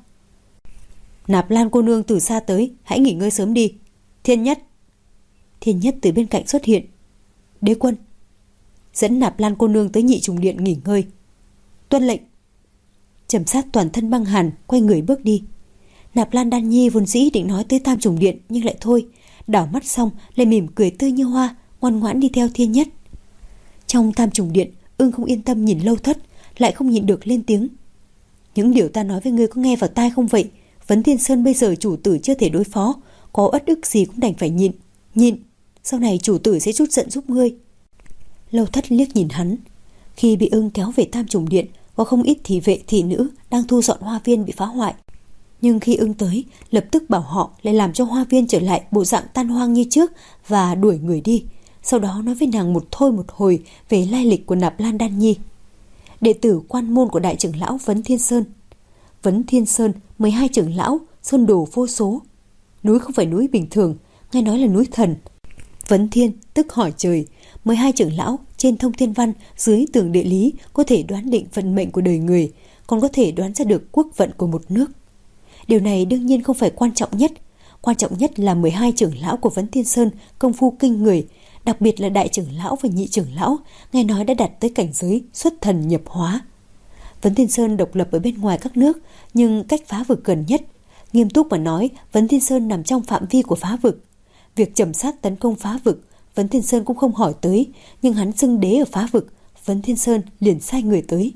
Nạp Lan cô nương từ xa tới, hãy nghỉ ngơi sớm đi. Thiên Nhất. Thiên Nhất từ bên cạnh xuất hiện. Đế quân. Dẫn Nạp Lan cô nương tới Nhị Trùng Điện nghỉ ngơi. Tuân lệnh. Trầm Sát toàn thân băng hàn, quay người bước đi. Nạp Lan Đan Nhi vốn dĩ định nói tới Tam Trùng Điện nhưng lại thôi, đảo mắt xong lại mỉm cười tươi như hoa, ngoan ngoãn đi theo Thiên Nhất. Trong Tam Trùng Điện, Ưng không yên tâm nhìn Lâu Thất, lại không nhịn được lên tiếng. Những điều ta nói với ngươi có nghe vào tai không vậy? Vấn Thiên Sơn bây giờ chủ tử chưa thể đối phó, có uất ức gì cũng đành phải nhịn, nhịn. Sau này chủ tử sẽ trút giận giúp ngươi. Lâu Thất liếc nhìn hắn. Khi bị Ưng kéo về Tam Trùng Điện, có không ít thị vệ thị nữ đang thu dọn hoa viên bị phá hoại. Nhưng khi Ưng tới, lập tức bảo họ lại làm cho hoa viên trở lại bộ dạng tan hoang như trước và đuổi người đi. Sau đó nói với nàng một thôi một hồi về lai lịch của Nạp Lan Đan Nhi. Đệ tử quan môn của đại trưởng lão Vấn Thiên Sơn. Vấn Thiên Sơn, mười hai trưởng lão, sơn đồ vô số. Núi không phải núi bình thường, nghe nói là núi thần. Vấn Thiên tức hỏi trời, mười hai trưởng lão trên thông thiên văn, dưới tường địa lý có thể đoán định vận mệnh của đời người, còn có thể đoán ra được quốc vận của một nước. Điều này đương nhiên không phải quan trọng nhất. Quan trọng nhất là mười hai trưởng lão của Vấn Thiên Sơn công phu kinh người, đặc biệt là đại trưởng lão và nhị trưởng lão, nghe nói đã đạt tới cảnh giới xuất thần nhập hóa. Vấn Thiên Sơn độc lập ở bên ngoài các nước, nhưng cách phá vực gần nhất. Nghiêm túc mà nói, Vấn Thiên Sơn nằm trong phạm vi của phá vực. Việc trầm sát tấn công phá vực, Vấn Thiên Sơn cũng không hỏi tới, nhưng hắn xưng đế ở phá vực, Vấn Thiên Sơn liền sai người tới.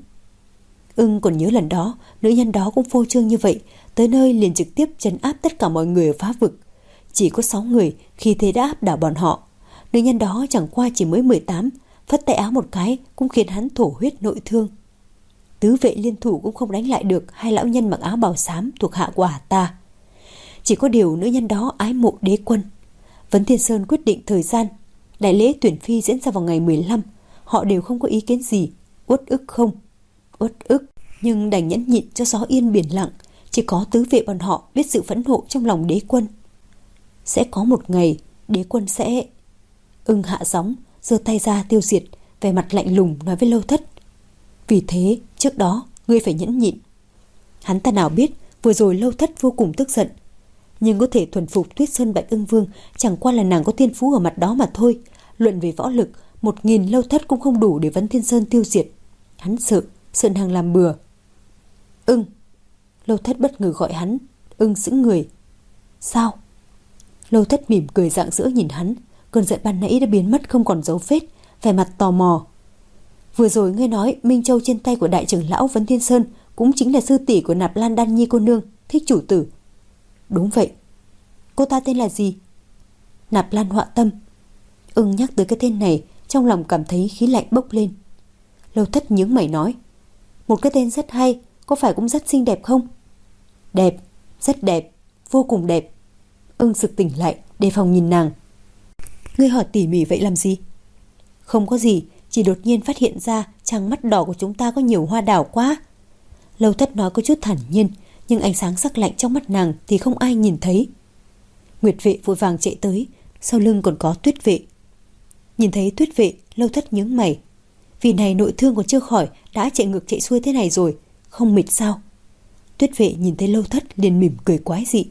Ưng còn nhớ lần đó, nữ nhân đó cũng phô trương như vậy, tới nơi liền trực tiếp trấn áp tất cả mọi người ở phá vực. Chỉ có sáu người, khi thế đã áp đảo bọn họ. Nữ nhân đó chẳng qua chỉ mới mười tám, phất tay áo một cái cũng khiến hắn thổ huyết nội thương. Tứ vệ liên thủ cũng không đánh lại được hai lão nhân mặc áo bào xám thuộc hạ của ả ta. Chỉ có điều nữ nhân đó ái mộ đế quân. Vấn Thiên Sơn quyết định thời gian. Đại lễ tuyển phi diễn ra vào ngày mười lăm. Họ đều không có ý kiến gì. Uất ức không? Uất ức. Nhưng đành nhẫn nhịn cho gió yên biển lặng. Chỉ có tứ vệ bọn họ biết sự phẫn nộ trong lòng đế quân. Sẽ có một ngày đế quân sẽ... Ưng hạ sóng, giơ tay ra tiêu diệt, vẻ mặt lạnh lùng nói với Lâu Thất. Vì thế, trước đó, ngươi phải nhẫn nhịn. Hắn ta nào biết, vừa rồi Lâu Thất vô cùng tức giận. Nhưng có thể thuần phục Tuyết Sơn Bạch Ưng Vương, chẳng qua là nàng có thiên phú ở mặt đó mà thôi. Luận về võ lực, một nghìn Lâu Thất cũng không đủ để Vấn Thiên Sơn tiêu diệt. Hắn sợ, sợ nàng làm bừa. Ưng. Lâu Thất bất ngờ gọi hắn. Ưng sững người. Sao? Lâu Thất mỉm cười rạng rỡ nhìn hắn. Cơn giận ban nãy đã biến mất không còn dấu vết, vẻ mặt tò mò. Vừa rồi ngươi nói Minh Châu trên tay của đại trưởng lão Vấn Thiên Sơn cũng chính là sư tỷ của Nạp Lan Đan Nhi cô nương, thích chủ tử. Đúng vậy. Cô ta tên là gì? Nạp Lan Họa Tâm. Ưng nhắc tới cái tên này, trong lòng cảm thấy khí lạnh bốc lên. Lâu Thất nhướng mày nói, một cái tên rất hay, có phải cũng rất xinh đẹp không? Đẹp, rất đẹp, vô cùng đẹp. Ưng sực tỉnh lại, đề phòng nhìn nàng. Ngươi hỏi tỉ mỉ vậy làm gì? Không có gì, chỉ đột nhiên phát hiện ra trăng mắt đỏ của chúng ta có nhiều hoa đào quá. Lâu Thất nói có chút thản nhiên, nhưng ánh sáng sắc lạnh trong mắt nàng thì không ai nhìn thấy. Nguyệt vệ vội vàng chạy tới, sau lưng còn có Tuyết vệ. Nhìn thấy Tuyết vệ, Lâu Thất nhướng mày. Vì này nội thương còn chưa khỏi, đã chạy ngược chạy xuôi thế này rồi, không mệt sao? Tuyết vệ nhìn thấy Lâu Thất liền mỉm cười quái dị.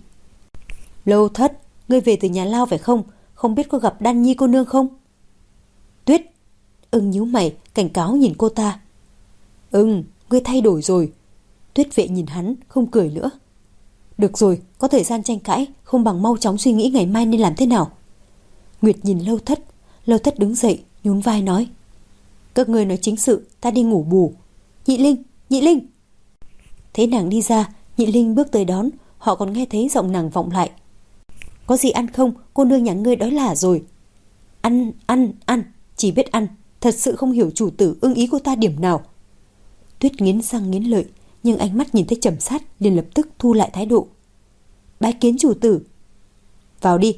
Lâu Thất, ngươi về từ nhà lao phải không? Không biết có gặp Đan Nhi cô nương không? Tuyết. Ưng nhíu mày, cảnh cáo nhìn cô ta. Ưng, ngươi thay đổi rồi. Tuyết vệ nhìn hắn, không cười nữa. Được rồi, có thời gian tranh cãi, không bằng mau chóng suy nghĩ ngày mai nên làm thế nào. Nguyệt nhìn Lâu Thất. Lâu Thất đứng dậy, nhún vai nói. Các ngươi nói chính sự, ta đi ngủ bù. Nhị Linh, Nhị Linh. Thấy nàng đi ra, Nhị Linh bước tới đón, họ còn nghe thấy giọng nàng vọng lại. Có gì ăn không? Cô nương nhà ngươi đói lả rồi. Ăn, ăn, ăn, chỉ biết ăn. Thật sự không hiểu chủ tử ưng ý cô ta điểm nào. Tuyết nghiến răng nghiến lợi, nhưng ánh mắt nhìn thấy Trầm Sát liền lập tức thu lại thái độ. Bái kiến chủ tử. Vào đi.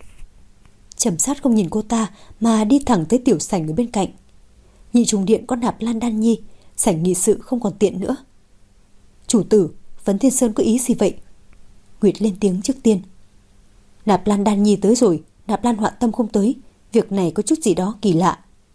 Trầm Sát không nhìn cô ta mà đi thẳng tới tiểu sảnh ở bên cạnh. Nhị trùng điện có Nạp Lan Đan Nhi, sảnh nghị sự không còn tiện nữa. Chủ tử, Vấn Thiên Sơn có ý gì vậy? Nguyệt lên tiếng trước tiên. Nạp Lan Đan Nhi tới rồi, Nạp Lan Họa Tâm không tới. Việc này có chút gì đó kỳ lạ.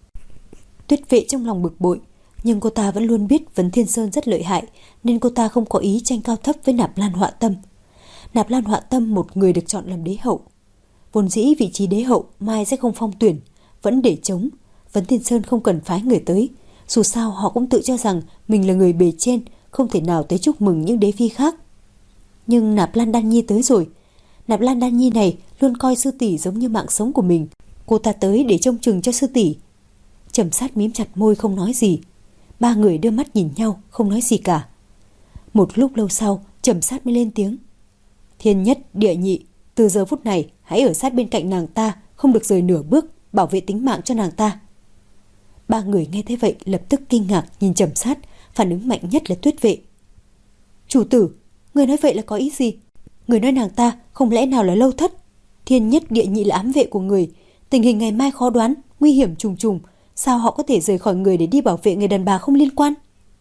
Tuyết vệ trong lòng bực bội, nhưng cô ta vẫn luôn biết Vấn Thiên Sơn rất lợi hại, nên cô ta không có ý tranh cao thấp với Nạp Lan Họa Tâm. Nạp Lan Họa Tâm một người được chọn làm đế hậu. Vốn dĩ vị trí đế hậu mai sẽ không phong tuyển, vẫn để trống. Vấn Thiên Sơn không cần phái người tới. Dù sao họ cũng tự cho rằng mình là người bề trên, không thể nào tới chúc mừng những đế phi khác. Nhưng Nạp Lan Đan Nhi tới rồi. Nạp Lan Đan Nhi này luôn coi sư tỷ giống như mạng sống của mình. Cô ta tới để trông chừng cho sư tỷ. Trầm Sát mím chặt môi không nói gì. Ba người đưa mắt nhìn nhau, không nói gì cả. Một lúc lâu sau, Trầm Sát mới lên tiếng. Thiên nhất, địa nhị, từ giờ phút này hãy ở sát bên cạnh nàng ta, không được rời nửa bước, bảo vệ tính mạng cho nàng ta. Ba người nghe thế vậy lập tức kinh ngạc nhìn Trầm Sát, phản ứng mạnh nhất là Tuyết Vệ. Chủ tử, người nói vậy là có ý gì? Người nói nàng ta không lẽ nào là Lâu Thất? Thiên nhất, địa nhị là ám vệ của người, tình hình ngày mai khó đoán, nguy hiểm trùng trùng, sao họ có thể rời khỏi người để đi bảo vệ người đàn bà không liên quan?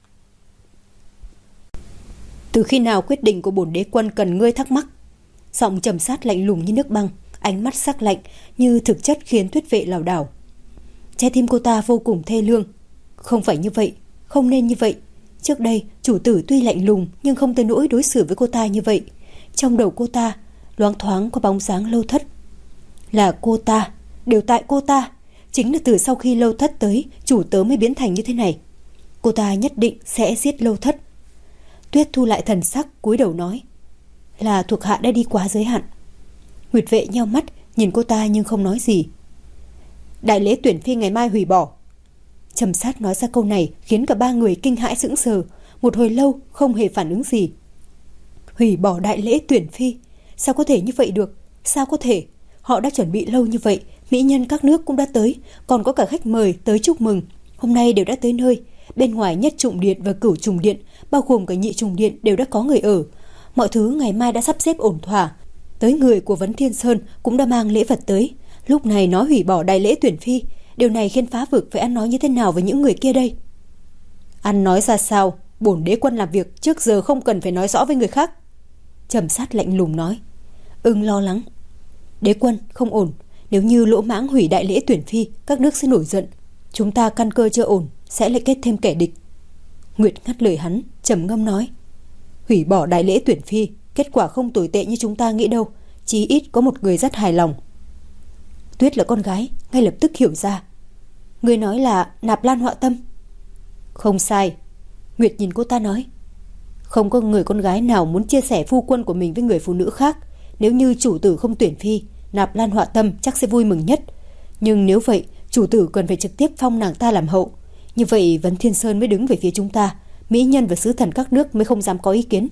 Từ khi nào quyết định của bổn đế quân cần ngươi thắc mắc? Giọng Trầm Sát lạnh lùng như nước băng, ánh mắt sắc lạnh như thực chất khiến Tuyết Vệ lảo đảo. Trái tim cô ta vô cùng thê lương. Không phải như vậy, không nên như vậy. Trước đây chủ tử tuy lạnh lùng nhưng không tới nỗi đối xử với cô ta như vậy. Trong đầu cô ta loáng thoáng có bóng dáng Lâu Thất. Là cô ta, đều tại cô ta. Chính là từ sau khi Lâu Thất tới, chủ tớ mới biến thành như thế này. Cô ta nhất định sẽ giết Lâu Thất. Tuyết thu lại thần sắc, cúi đầu nói. Là thuộc hạ đã đi quá giới hạn. Nguyệt Vệ nheo mắt nhìn cô ta nhưng không nói gì. Đại lễ tuyển phi ngày mai hủy bỏ. Trầm Sát nói ra câu này khiến cả ba người kinh hãi sững sờ, một hồi lâu không hề phản ứng gì. Hủy bỏ đại lễ tuyển phi? Sao có thể như vậy được? Sao có thể? Họ đã chuẩn bị lâu như vậy, mỹ nhân các nước cũng đã tới, còn có cả khách mời tới chúc mừng, hôm nay đều đã tới nơi. Bên ngoài nhất trùng điện và cửu trùng điện, bao gồm cả nhị trùng điện đều đã có người ở. Mọi thứ ngày mai đã sắp xếp ổn thỏa. Tới người của Vấn Thiên Sơn cũng đã mang lễ vật tới. Lúc này nói hủy bỏ đại lễ tuyển phi, điều này khiến Phá Vực phải ăn nói như thế nào với những người kia đây? Ăn nói ra sao? Bổn đế quân làm việc trước giờ không cần phải nói rõ với người khác. Trầm Sát lạnh lùng nói. Ưng lo lắng. Đế quân không ổn. Nếu như lỗ mãng hủy đại lễ tuyển phi, các nước sẽ nổi giận. Chúng ta căn cơ chưa ổn, sẽ lại kết thêm kẻ địch. Nguyệt ngắt lời hắn, trầm ngâm nói. Hủy bỏ đại lễ tuyển phi, kết quả không tồi tệ như chúng ta nghĩ đâu. Chí ít có một người rất hài lòng. Tuyết là con gái, ngay lập tức hiểu ra. Người nói là Nạp Lan Họa Tâm. Không sai. Nguyệt nhìn cô ta nói. Không có người con gái nào muốn chia sẻ phu quân của mình với người phụ nữ khác. Nếu như chủ tử không tuyển phi, Nạp Lan Họa Tâm chắc sẽ vui mừng nhất. Nhưng nếu vậy, chủ tử cần phải trực tiếp phong nàng ta làm hậu. Như vậy Vấn Thiên Sơn mới đứng về phía chúng ta, mỹ nhân và sứ thần các nước mới không dám có ý kiến.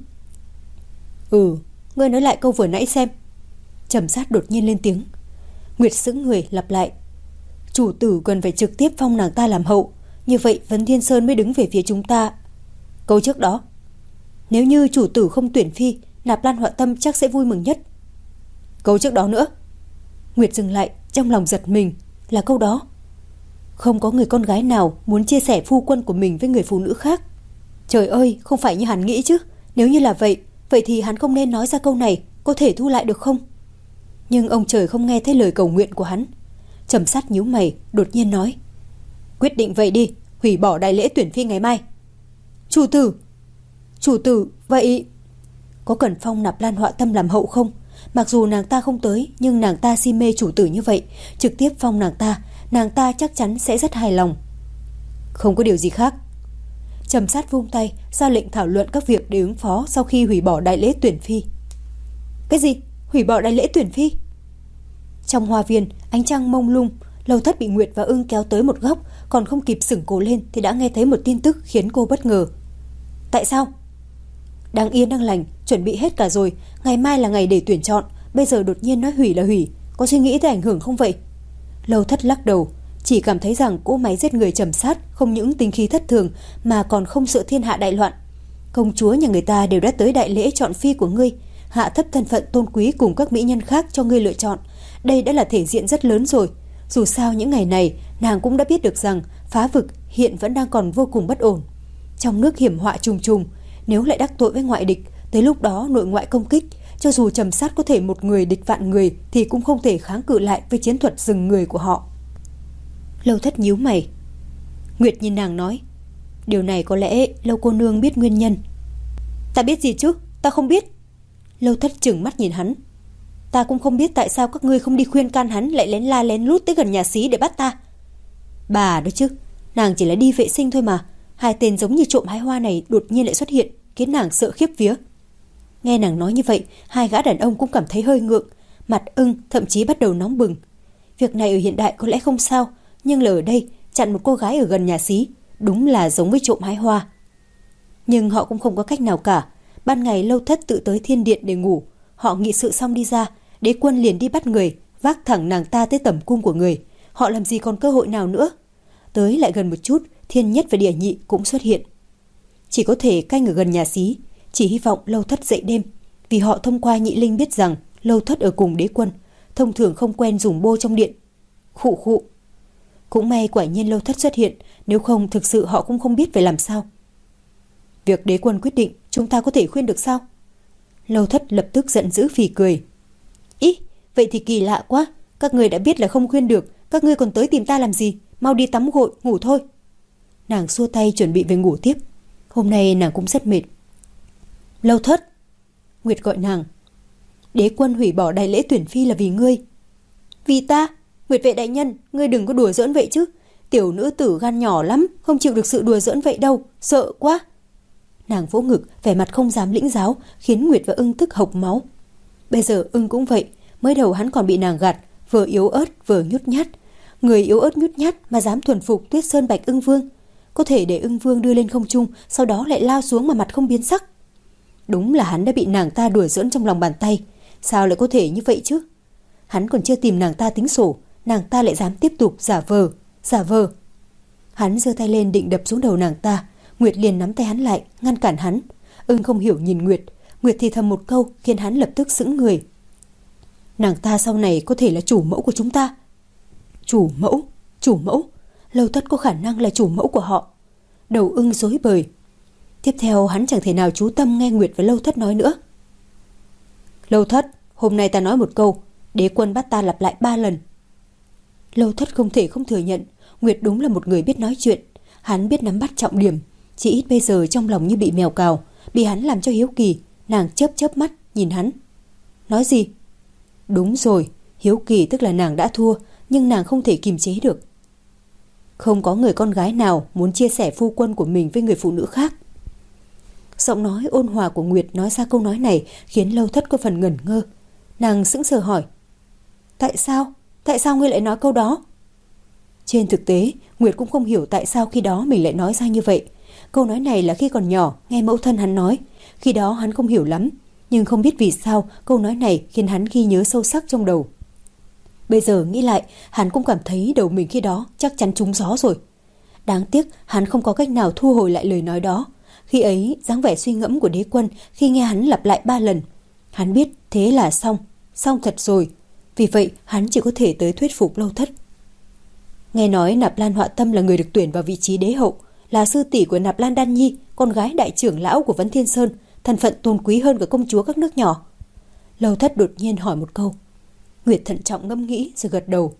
Ừ, ngươi nói lại câu vừa nãy xem. Trầm Sát đột nhiên lên tiếng. Nguyệt sững người lặp lại. Chủ tử cần phải trực tiếp phong nàng ta làm hậu, như vậy Vấn Thiên Sơn mới đứng về phía chúng ta. Câu trước đó. Nếu như chủ tử không tuyển phi, Nạp Lan Họa Tâm chắc sẽ vui mừng nhất. Câu trước đó nữa. Nguyệt dừng lại, trong lòng giật mình. Là câu đó. Không có người con gái nào muốn chia sẻ phu quân của mình với người phụ nữ khác. Trời ơi, không phải như hắn nghĩ chứ. Nếu như là vậy, vậy thì hắn không nên nói ra câu này. Có thể thu lại được không? Nhưng ông trời không nghe thấy lời cầu nguyện của hắn. Trầm Sát nhíu mày, đột nhiên nói. Quyết định vậy đi, hủy bỏ đại lễ tuyển phi ngày mai. Chủ tử. Chủ tử, vậy có cần phong Nạp Lan Họa Tâm làm hậu không? Mặc dù nàng ta không tới, nhưng nàng ta si mê chủ tử như vậy, trực tiếp phong nàng ta, nàng ta chắc chắn sẽ rất hài lòng. Không có điều gì khác. Trầm Sát vung tay, ra lệnh thảo luận các việc để ứng phó sau khi hủy bỏ đại lễ tuyển phi. Cái gì? Hủy bỏ đại lễ tuyển phi? Trong hoa viên, ánh trăng mông lung, Lâu Thất bị Nguyệt và Ưng kéo tới một góc, còn không kịp sửng cổ lên thì đã nghe thấy một tin tức khiến cô bất ngờ. Tại sao? Đang yên đang lành, chuẩn bị hết cả rồi, ngày mai là ngày để tuyển chọn, bây giờ đột nhiên nói hủy là hủy, có suy nghĩ tới ảnh hưởng không vậy? Lâu Thất lắc đầu, chỉ cảm thấy rằng cỗ máy giết người Trầm Sát không những tính khí thất thường mà còn không sợ thiên hạ đại loạn. Công chúa nhà người ta đều đã tới đại lễ chọn phi của ngươi, hạ thấp thân phận tôn quý cùng các mỹ nhân khác cho ngươi lựa chọn. Đây đã là thể diện rất lớn rồi. Dù sao những ngày này nàng cũng đã biết được rằng Phá Vực hiện vẫn đang còn vô cùng bất ổn. Trong nước hiểm họa trùng trùng, nếu lại đắc tội với ngoại địch, tới lúc đó nội ngoại công kích, cho dù Trầm Sát có thể một người địch vạn người thì cũng không thể kháng cự lại với chiến thuật dừng người của họ. Lâu Thất nhíu mày. Nguyệt nhìn nàng nói. Điều này có lẽ Lâu cô nương biết nguyên nhân. Ta biết gì chứ, ta không biết. Lâu Thất trừng mắt nhìn hắn. Ta cũng không biết tại sao các ngươi không đi khuyên can hắn lại lén la lén lút tới gần nhà xí để bắt ta. Bà đó chứ, nàng chỉ là đi vệ sinh thôi mà. Hai tên giống như trộm hái hoa này đột nhiên lại xuất hiện, khiến nàng sợ khiếp vía. Nghe nàng nói như vậy, hai gã đàn ông cũng cảm thấy hơi ngượng, mặt ưng thậm chí bắt đầu nóng bừng. Việc này ở hiện đại có lẽ không sao, nhưng là ở đây chặn một cô gái ở gần nhà xí, đúng là giống với trộm hái hoa. Nhưng họ cũng không có cách nào cả. Ban ngày Lâu Thất tự tới thiên điện để ngủ, họ nghị sự xong đi ra, đế quân liền đi bắt người, vác thẳng nàng ta tới tẩm cung của người. Họ làm gì còn cơ hội nào nữa. Tới lại gần một chút, Thiên Nhất và Địa Nhị cũng xuất hiện. Chỉ có thể canh ở gần nhà xí, chỉ hy vọng Lâu Thất dậy đêm, vì họ thông qua Nhị Linh biết rằng Lâu Thất ở cùng đế quân, thông thường không quen dùng bô trong điện. Khụ khụ. Cũng may quả nhiên Lâu Thất xuất hiện, nếu không thực sự họ cũng không biết phải làm sao. Việc đế quân quyết định, chúng ta có thể khuyên được sao? Lâu Thất lập tức giận dữ phì cười. Ý, vậy thì kỳ lạ quá, các người đã biết là không khuyên được, các ngươi còn tới tìm ta làm gì? Mau đi tắm gội, ngủ thôi. Nàng xua tay chuẩn bị về ngủ tiếp. Hôm nay nàng cũng rất mệt. Lâu Thất. Nguyệt gọi nàng. Đế quân hủy bỏ đại lễ tuyển phi là vì ngươi. Vì ta? Nguyệt vệ đại nhân, ngươi đừng có đùa giỡn vậy chứ. Tiểu nữ tử gan nhỏ lắm, không chịu được sự đùa giỡn vậy đâu, sợ quá. Nàng vỗ ngực, vẻ mặt không dám lĩnh giáo, khiến Nguyệt và ưng tức hộc máu. Bây giờ ưng cũng vậy, mới đầu hắn còn bị nàng gạt, vừa yếu ớt vừa nhút nhát. Người yếu ớt nhút nhát mà dám thuần phục Tuyết Sơn Bạch Ưng Vương, có thể để Ưng Vương đưa lên không trung, sau đó lại lao xuống mà mặt không biến sắc. Đúng là hắn đã bị nàng ta đùa giỡn trong lòng bàn tay, sao lại có thể như vậy chứ? Hắn còn chưa tìm nàng ta tính sổ, nàng ta lại dám tiếp tục giả vờ, giả vờ. Hắn giơ tay lên định đập xuống đầu nàng ta, Nguyệt liền nắm tay hắn lại, ngăn cản hắn. Ưng không hiểu nhìn Nguyệt, Nguyệt thì thầm một câu khiến hắn lập tức sững người. Nàng ta sau này có thể là chủ mẫu của chúng ta. Chủ mẫu, chủ mẫu, Lâu Thất có khả năng là chủ mẫu của họ. Đầu Ưng rối bời. Tiếp theo hắn chẳng thể nào chú tâm nghe Nguyệt và Lâu Thất nói nữa. Lâu Thất, hôm nay ta nói một câu, đế quân bắt ta lặp lại ba lần. Lâu Thất không thể không thừa nhận, Nguyệt đúng là một người biết nói chuyện. Hắn biết nắm bắt trọng điểm, chỉ ít bây giờ trong lòng như bị mèo cào, bị hắn làm cho hiếu kỳ. Nàng chớp chớp mắt nhìn hắn. Nói gì? Đúng rồi, hiếu kỳ tức là nàng đã thua, nhưng nàng không thể kiềm chế được. Không có người con gái nào muốn chia sẻ phu quân của mình với người phụ nữ khác. Giọng nói ôn hòa của Nguyệt nói ra câu nói này khiến Lâu Thất có phần ngẩn ngơ. Nàng sững sờ hỏi. Tại sao? Tại sao ngươi lại nói câu đó? Trên thực tế, Nguyệt cũng không hiểu tại sao khi đó mình lại nói ra như vậy. Câu nói này là khi còn nhỏ, nghe mẫu thân hắn nói. Khi đó hắn không hiểu lắm, nhưng không biết vì sao câu nói này khiến hắn ghi nhớ sâu sắc trong đầu. Bây giờ nghĩ lại, hắn cũng cảm thấy đầu mình khi đó chắc chắn trúng gió rồi. Đáng tiếc hắn không có cách nào thu hồi lại lời nói đó. Khi ấy, dáng vẻ suy ngẫm của đế quân khi nghe hắn lặp lại ba lần. Hắn biết thế là xong, xong thật rồi. Vì vậy hắn chỉ có thể tới thuyết phục Lâu Thất. Nghe nói Nạp Lan Họa Tâm là người được tuyển vào vị trí đế hậu, là sư tỷ của Nạp Lan Đan Nhi, con gái đại trưởng lão của Vấn Thiên Sơn, thân phận tôn quý hơn cả công chúa các nước nhỏ. Lâu Thất đột nhiên hỏi một câu. Nguyệt thận trọng ngẫm nghĩ rồi gật đầu.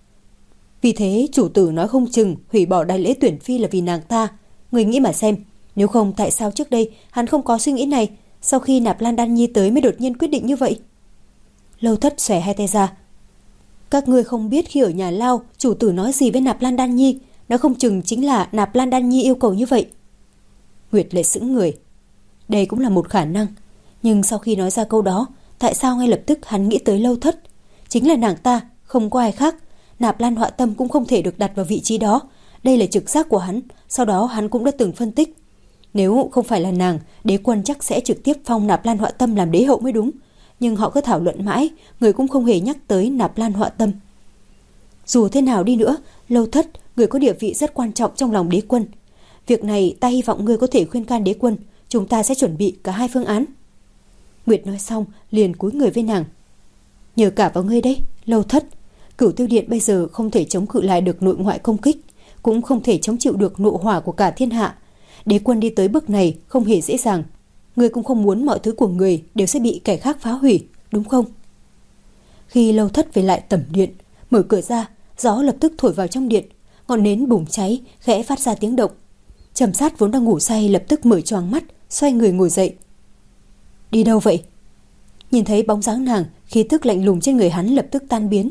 Vì thế chủ tử nói không chừng hủy bỏ đại lễ tuyển phi là vì nàng ta. Người nghĩ mà xem, nếu không tại sao trước đây hắn không có suy nghĩ này, sau khi Nạp Lan Đan Nhi tới mới đột nhiên quyết định như vậy? Lâu Thất xòe hai tay ra. Các ngươi không biết khi ở nhà Lao, chủ tử nói gì với Nạp Lan Đan Nhi, nó không chừng chính là Nạp Lan Đan Nhi yêu cầu như vậy. Nguyệt lại sững người. Đây cũng là một khả năng, nhưng sau khi nói ra câu đó, tại sao ngay lập tức hắn nghĩ tới Lâu Thất? Chính là nàng ta, không có ai khác. Nạp Lan Họa Tâm cũng không thể được đặt vào vị trí đó. Đây là trực giác của hắn, sau đó hắn cũng đã từng phân tích. Nếu không phải là nàng, đế quân chắc sẽ trực tiếp phong Nạp Lan Họa Tâm làm đế hậu mới đúng. Nhưng họ cứ thảo luận mãi, người cũng không hề nhắc tới Nạp Lan Họa Tâm. Dù thế nào đi nữa, Lâu Thất, người có địa vị rất quan trọng trong lòng đế quân. Việc này ta hy vọng ngươi có thể khuyên can đế quân, chúng ta sẽ chuẩn bị cả hai phương án. Nguyệt nói xong liền cúi người với nàng. Nhờ cả vào ngươi đấy, Lâu Thất. Cửu Tiêu Điện bây giờ không thể chống cự lại được nội ngoại công kích, cũng không thể chống chịu được nộ hỏa của cả thiên hạ. Đế quân đi tới bước này không hề dễ dàng. Ngươi cũng không muốn mọi thứ của người đều sẽ bị kẻ khác phá hủy, đúng không? Khi Lâu Thất về lại tẩm điện, mở cửa ra, gió lập tức thổi vào trong điện, ngọn nến bùng cháy, khẽ phát ra tiếng động. Trầm Sát vốn đang ngủ say lập tức mở choàng mắt, xoay người ngồi dậy. Đi đâu vậy? Nhìn thấy bóng dáng nàng, khí tức lạnh lùng trên người hắn lập tức tan biến.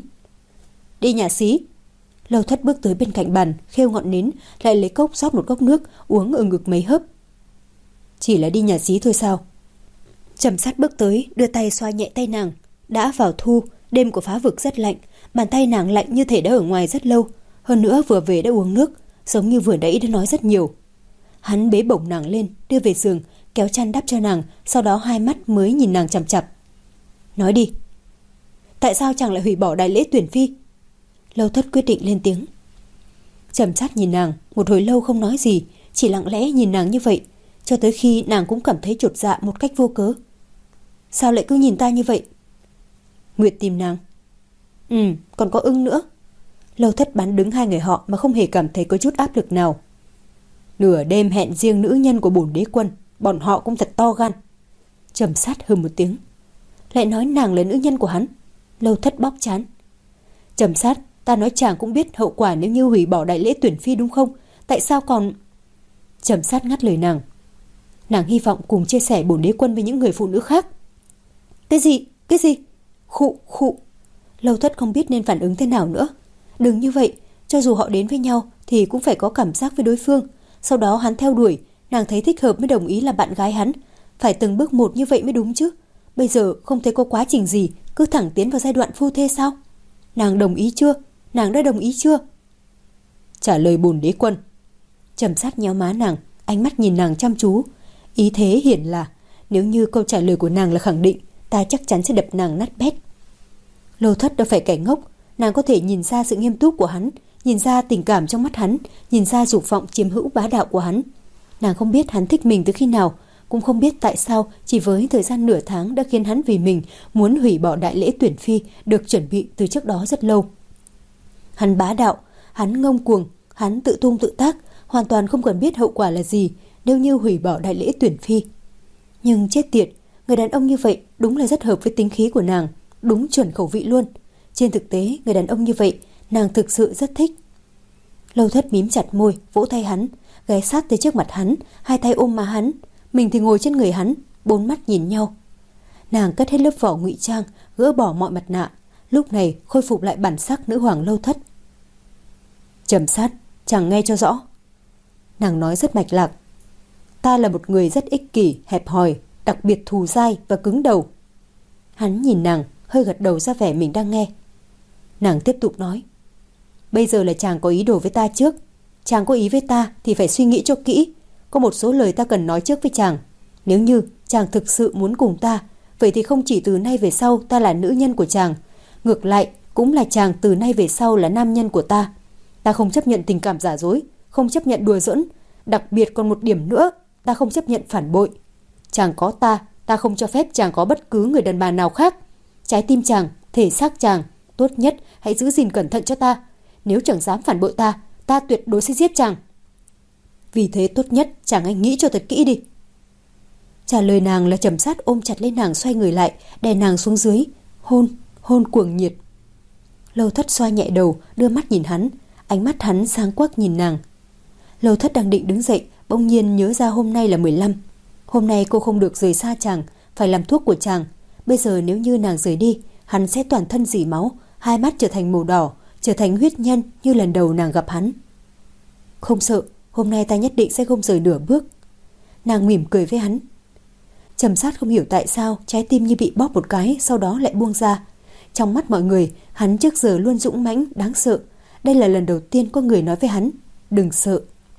Đi nhà xí. Lâu Thất bước tới bên cạnh bàn, khêu ngọn nến, lại lấy cốc rót một cốc nước, uống ở ngực mấy hớp. Chỉ là đi nhà xí thôi sao? Trầm Sát bước tới, đưa tay xoa nhẹ tay nàng. Đã vào thu, đêm của Phá Vực rất lạnh, bàn tay nàng lạnh như thể đã ở ngoài rất lâu, hơn nữa vừa về đã uống nước, giống như vừa nãy đã nói rất nhiều. Hắn bế bổng nàng lên, đưa về giường, kéo chăn đắp cho nàng, sau đó hai mắt mới nhìn nàng chằm chằm. Nói đi, tại sao chàng lại hủy bỏ đại lễ tuyển phi? Lâu Thất quyết định lên tiếng. Trầm Sát nhìn nàng, một hồi lâu không nói gì, chỉ lặng lẽ nhìn nàng như vậy, cho tới khi nàng cũng cảm thấy chột dạ một cách vô cớ. Sao lại cứ nhìn ta như vậy? Nguyệt tìm nàng. Ừ, còn có Ưng nữa. Lâu Thất bán đứng hai người họ mà không hề cảm thấy có chút áp lực nào. Nửa đêm hẹn riêng nữ nhân của bổn đế quân, bọn họ cũng thật to gan. Trầm Sát hừ một tiếng. Lại nói nàng là nữ nhân của hắn. Lâu Thất bóc trán. Trầm Sát, ta nói chàng cũng biết hậu quả nếu như hủy bỏ đại lễ tuyển phi đúng không? Tại sao còn... Trầm Sát ngắt lời nàng. Nàng hy vọng cùng chia sẻ bổn đế quân với những người phụ nữ khác. Cái gì? Cái gì? Khụ, khụ. Lâu Thất không biết nên phản ứng thế nào nữa. Đừng như vậy, cho dù họ đến với nhau thì cũng phải có cảm giác với đối phương. Sau đó hắn theo đuổi, nàng thấy thích hợp mới đồng ý là bạn gái hắn. Phải từng bước một như vậy mới đúng chứ. Bây giờ không thấy có quá trình gì, cứ thẳng tiến vào giai đoạn phu thê sao? Nàng đồng ý chưa? Nàng đã đồng ý chưa? Trả lời bổn đế quân. Trầm Sát nhéo má nàng, ánh mắt nhìn nàng chăm chú. Ý thế hiển là nếu như câu trả lời của nàng là khẳng định, ta chắc chắn sẽ đập nàng nát bét. Lâu Thất đâu phải kẻ ngốc, nàng có thể nhìn ra sự nghiêm túc của hắn, nhìn ra tình cảm trong mắt hắn, nhìn ra dục vọng chiếm hữu bá đạo của hắn. Nàng không biết hắn thích mình từ khi nào, cũng không biết tại sao chỉ với thời gian nửa tháng đã khiến hắn vì mình muốn hủy bỏ đại lễ tuyển phi được chuẩn bị từ trước đó rất lâu. Hắn bá đạo, hắn ngông cuồng, hắn tự tung tự tác, hoàn toàn không cần biết hậu quả là gì nếu như hủy bỏ đại lễ tuyển phi. Nhưng chết tiệt, người đàn ông như vậy đúng là rất hợp với tính khí của nàng, đúng chuẩn khẩu vị luôn. Trên thực tế, người đàn ông như vậy nàng thực sự rất thích. Lâu Thất mím chặt môi, vỗ tay hắn, ghé sát tới trước mặt hắn, hai tay ôm má hắn, mình thì ngồi trên người hắn, bốn mắt nhìn nhau. Nàng cất hết lớp vỏ ngụy trang, gỡ bỏ mọi mặt nạ, lúc này khôi phục lại bản sắc nữ hoàng Lâu Thất. Trầm Sát, chàng nghe cho rõ. Nàng nói rất mạch lạc. Ta là một người rất ích kỷ, hẹp hòi, đặc biệt thù dai và cứng đầu. Hắn nhìn nàng, hơi gật đầu ra vẻ mình đang nghe. Nàng tiếp tục nói. Bây giờ là chàng có ý đồ với ta trước. Chàng có ý với ta thì phải suy nghĩ cho kỹ. Có một số lời ta cần nói trước với chàng. Nếu như chàng thực sự muốn cùng ta, vậy thì không chỉ từ nay về sau ta là nữ nhân của chàng, ngược lại cũng là chàng từ nay về sau là nam nhân của ta. Ta không chấp nhận tình cảm giả dối, không chấp nhận đùa giỡn. Đặc biệt còn một điểm nữa, ta không chấp nhận phản bội. Chàng có ta, ta không cho phép chàng có bất cứ người đàn bà nào khác. Trái tim chàng, thể xác chàng, tốt nhất hãy giữ gìn cẩn thận cho ta. Nếu chàng dám phản bội ta, ta tuyệt đối sẽ giết chàng. Vì thế tốt nhất chàng hãy nghĩ cho thật kỹ đi. Trả lời nàng là Trầm Sát ôm chặt lên nàng, xoay người lại, đè nàng xuống dưới, hôn, hôn cuồng nhiệt. Lâu Thất xoa nhẹ đầu, đưa mắt nhìn hắn, ánh mắt hắn sáng quắc nhìn nàng. Lâu Thất đang định đứng dậy, bỗng nhiên nhớ ra hôm nay là mười lăm. Hôm nay cô không được rời xa chàng, phải làm thuốc của chàng. Bây giờ nếu như nàng rời đi, hắn sẽ toàn thân rỉ máu, hai mắt trở thành màu đỏ, trở thành huyết nhân như lần đầu nàng gặp hắn. Không sợ, hôm nay ta nhất định sẽ không rời nửa bước. Nàng mỉm cười với hắn. Trầm Sát không hiểu tại sao trái tim như bị bóp một cái, sau đó lại buông ra. Trong mắt mọi người, hắn trước giờ luôn dũng mãnh, đáng sợ. Đây là lần đầu tiên có người nói với hắn, đừng sợ.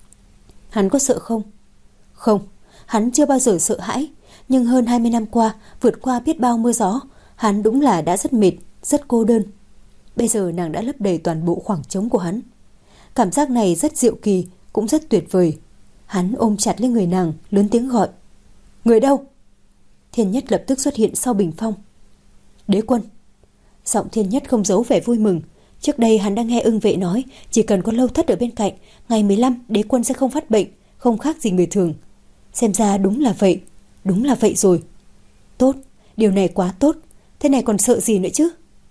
Hắn có sợ không? Không, hắn chưa bao giờ sợ hãi. Nhưng hơn hai mươi năm qua, vượt qua biết bao mưa gió, hắn đúng là đã rất mệt, rất cô đơn. Bây giờ nàng đã lấp đầy toàn bộ khoảng trống của hắn. Cảm giác này rất diệu kỳ, cũng rất tuyệt vời. Hắn ôm chặt lên người nàng, lớn tiếng gọi. Người đâu? Thiên Nhất lập tức xuất hiện sau bình phong. Đế quân. Giọng Thiên Nhất không giấu vẻ vui mừng. Trước đây hắn đã nghe Ưng Vệ nói, chỉ cần có Lâu Thất ở bên cạnh, ngày mười lăm đế quân sẽ không phát bệnh, không khác gì người thường. Xem ra đúng là vậy, đúng là vậy rồi. Tốt, điều này quá tốt, thế này còn sợ gì nữa chứ?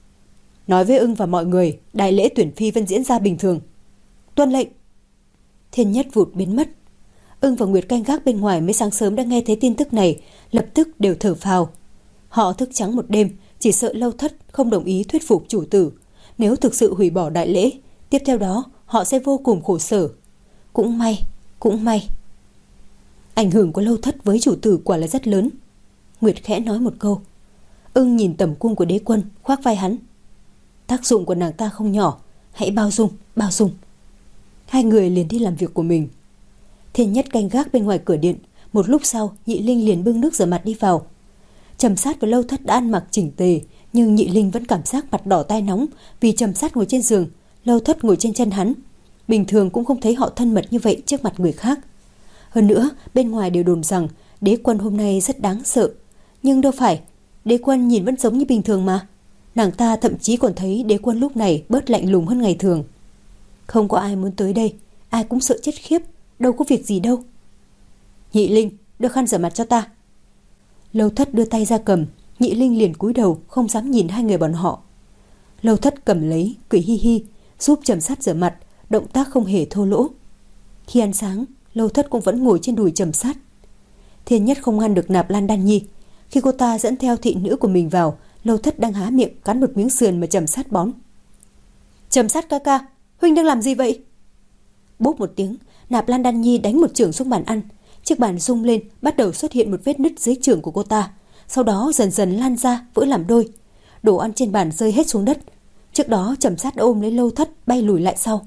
Nói với Ưng và mọi người, đại lễ tuyển phi vẫn diễn ra bình thường. Tuân lệnh. Thiên Nhất vụt biến mất. Ưng và Nguyệt canh gác bên ngoài mới sáng sớm đã nghe thấy tin tức này, lập tức đều thở phào. Họ thức trắng một đêm, chỉ sợ Lâu Thất không đồng ý thuyết phục chủ tử. Nếu thực sự hủy bỏ đại lễ, tiếp theo đó họ sẽ vô cùng khổ sở. Cũng may, cũng may. Ảnh hưởng của Lâu Thất với chủ tử quả là rất lớn. Nguyệt khẽ nói một câu. Ưng nhìn tẩm cung của Đế Quân, khoác vai hắn. Tác dụng của nàng ta không nhỏ, hãy bao dung, bao dung. Hai người liền đi làm việc của mình. Thiên Nhất canh gác bên ngoài cửa điện. Một lúc sau, Nhị Linh liền bưng nước rửa mặt đi vào. Trầm Sát và Lâu Thất đã ăn mặc chỉnh tề, nhưng Nhị Linh vẫn cảm giác mặt đỏ tai nóng vì Trầm Sát ngồi trên giường, Lâu Thất ngồi trên chân hắn. Bình thường cũng không thấy họ thân mật như vậy trước mặt người khác. Hơn nữa, bên ngoài đều đồn rằng Đế Quân hôm nay rất đáng sợ. Nhưng đâu phải, Đế Quân nhìn vẫn giống như bình thường mà. Nàng ta thậm chí còn thấy Đế Quân lúc này bớt lạnh lùng hơn ngày thường. Không có ai muốn tới đây, ai cũng sợ chết khiếp, đâu có việc gì đâu. Nhị Linh, đưa khăn rửa mặt cho ta. Lâu Thất đưa tay ra cầm, Nhị Linh liền cúi đầu không dám nhìn hai người bọn họ. Lâu Thất cầm lấy, cười hi hi, giúp Trầm Sát rửa mặt, động tác không hề thô lỗ. Khi ăn sáng, Lâu Thất cũng vẫn ngồi trên đùi Trầm Sát. Thiên Nhất không ngăn được Nạp Lan Đan Nhi. Khi cô ta dẫn theo thị nữ của mình vào, Lâu Thất đang há miệng cắn một miếng sườn mà Trầm Sát bón. Trầm Sát ca ca, huynh đang làm gì vậy? Bốp một tiếng, Nạp Lan Đan Nhi đánh một chưởng xuống bàn ăn. Chiếc bàn rung lên, bắt đầu xuất hiện một vết nứt dưới chưởng của cô ta. Sau đó dần dần lan ra, vỡ làm đôi. Đồ ăn trên bàn rơi hết xuống đất. Trước đó Trầm Sát đã ôm lấy Lâu Thất bay lùi lại sau.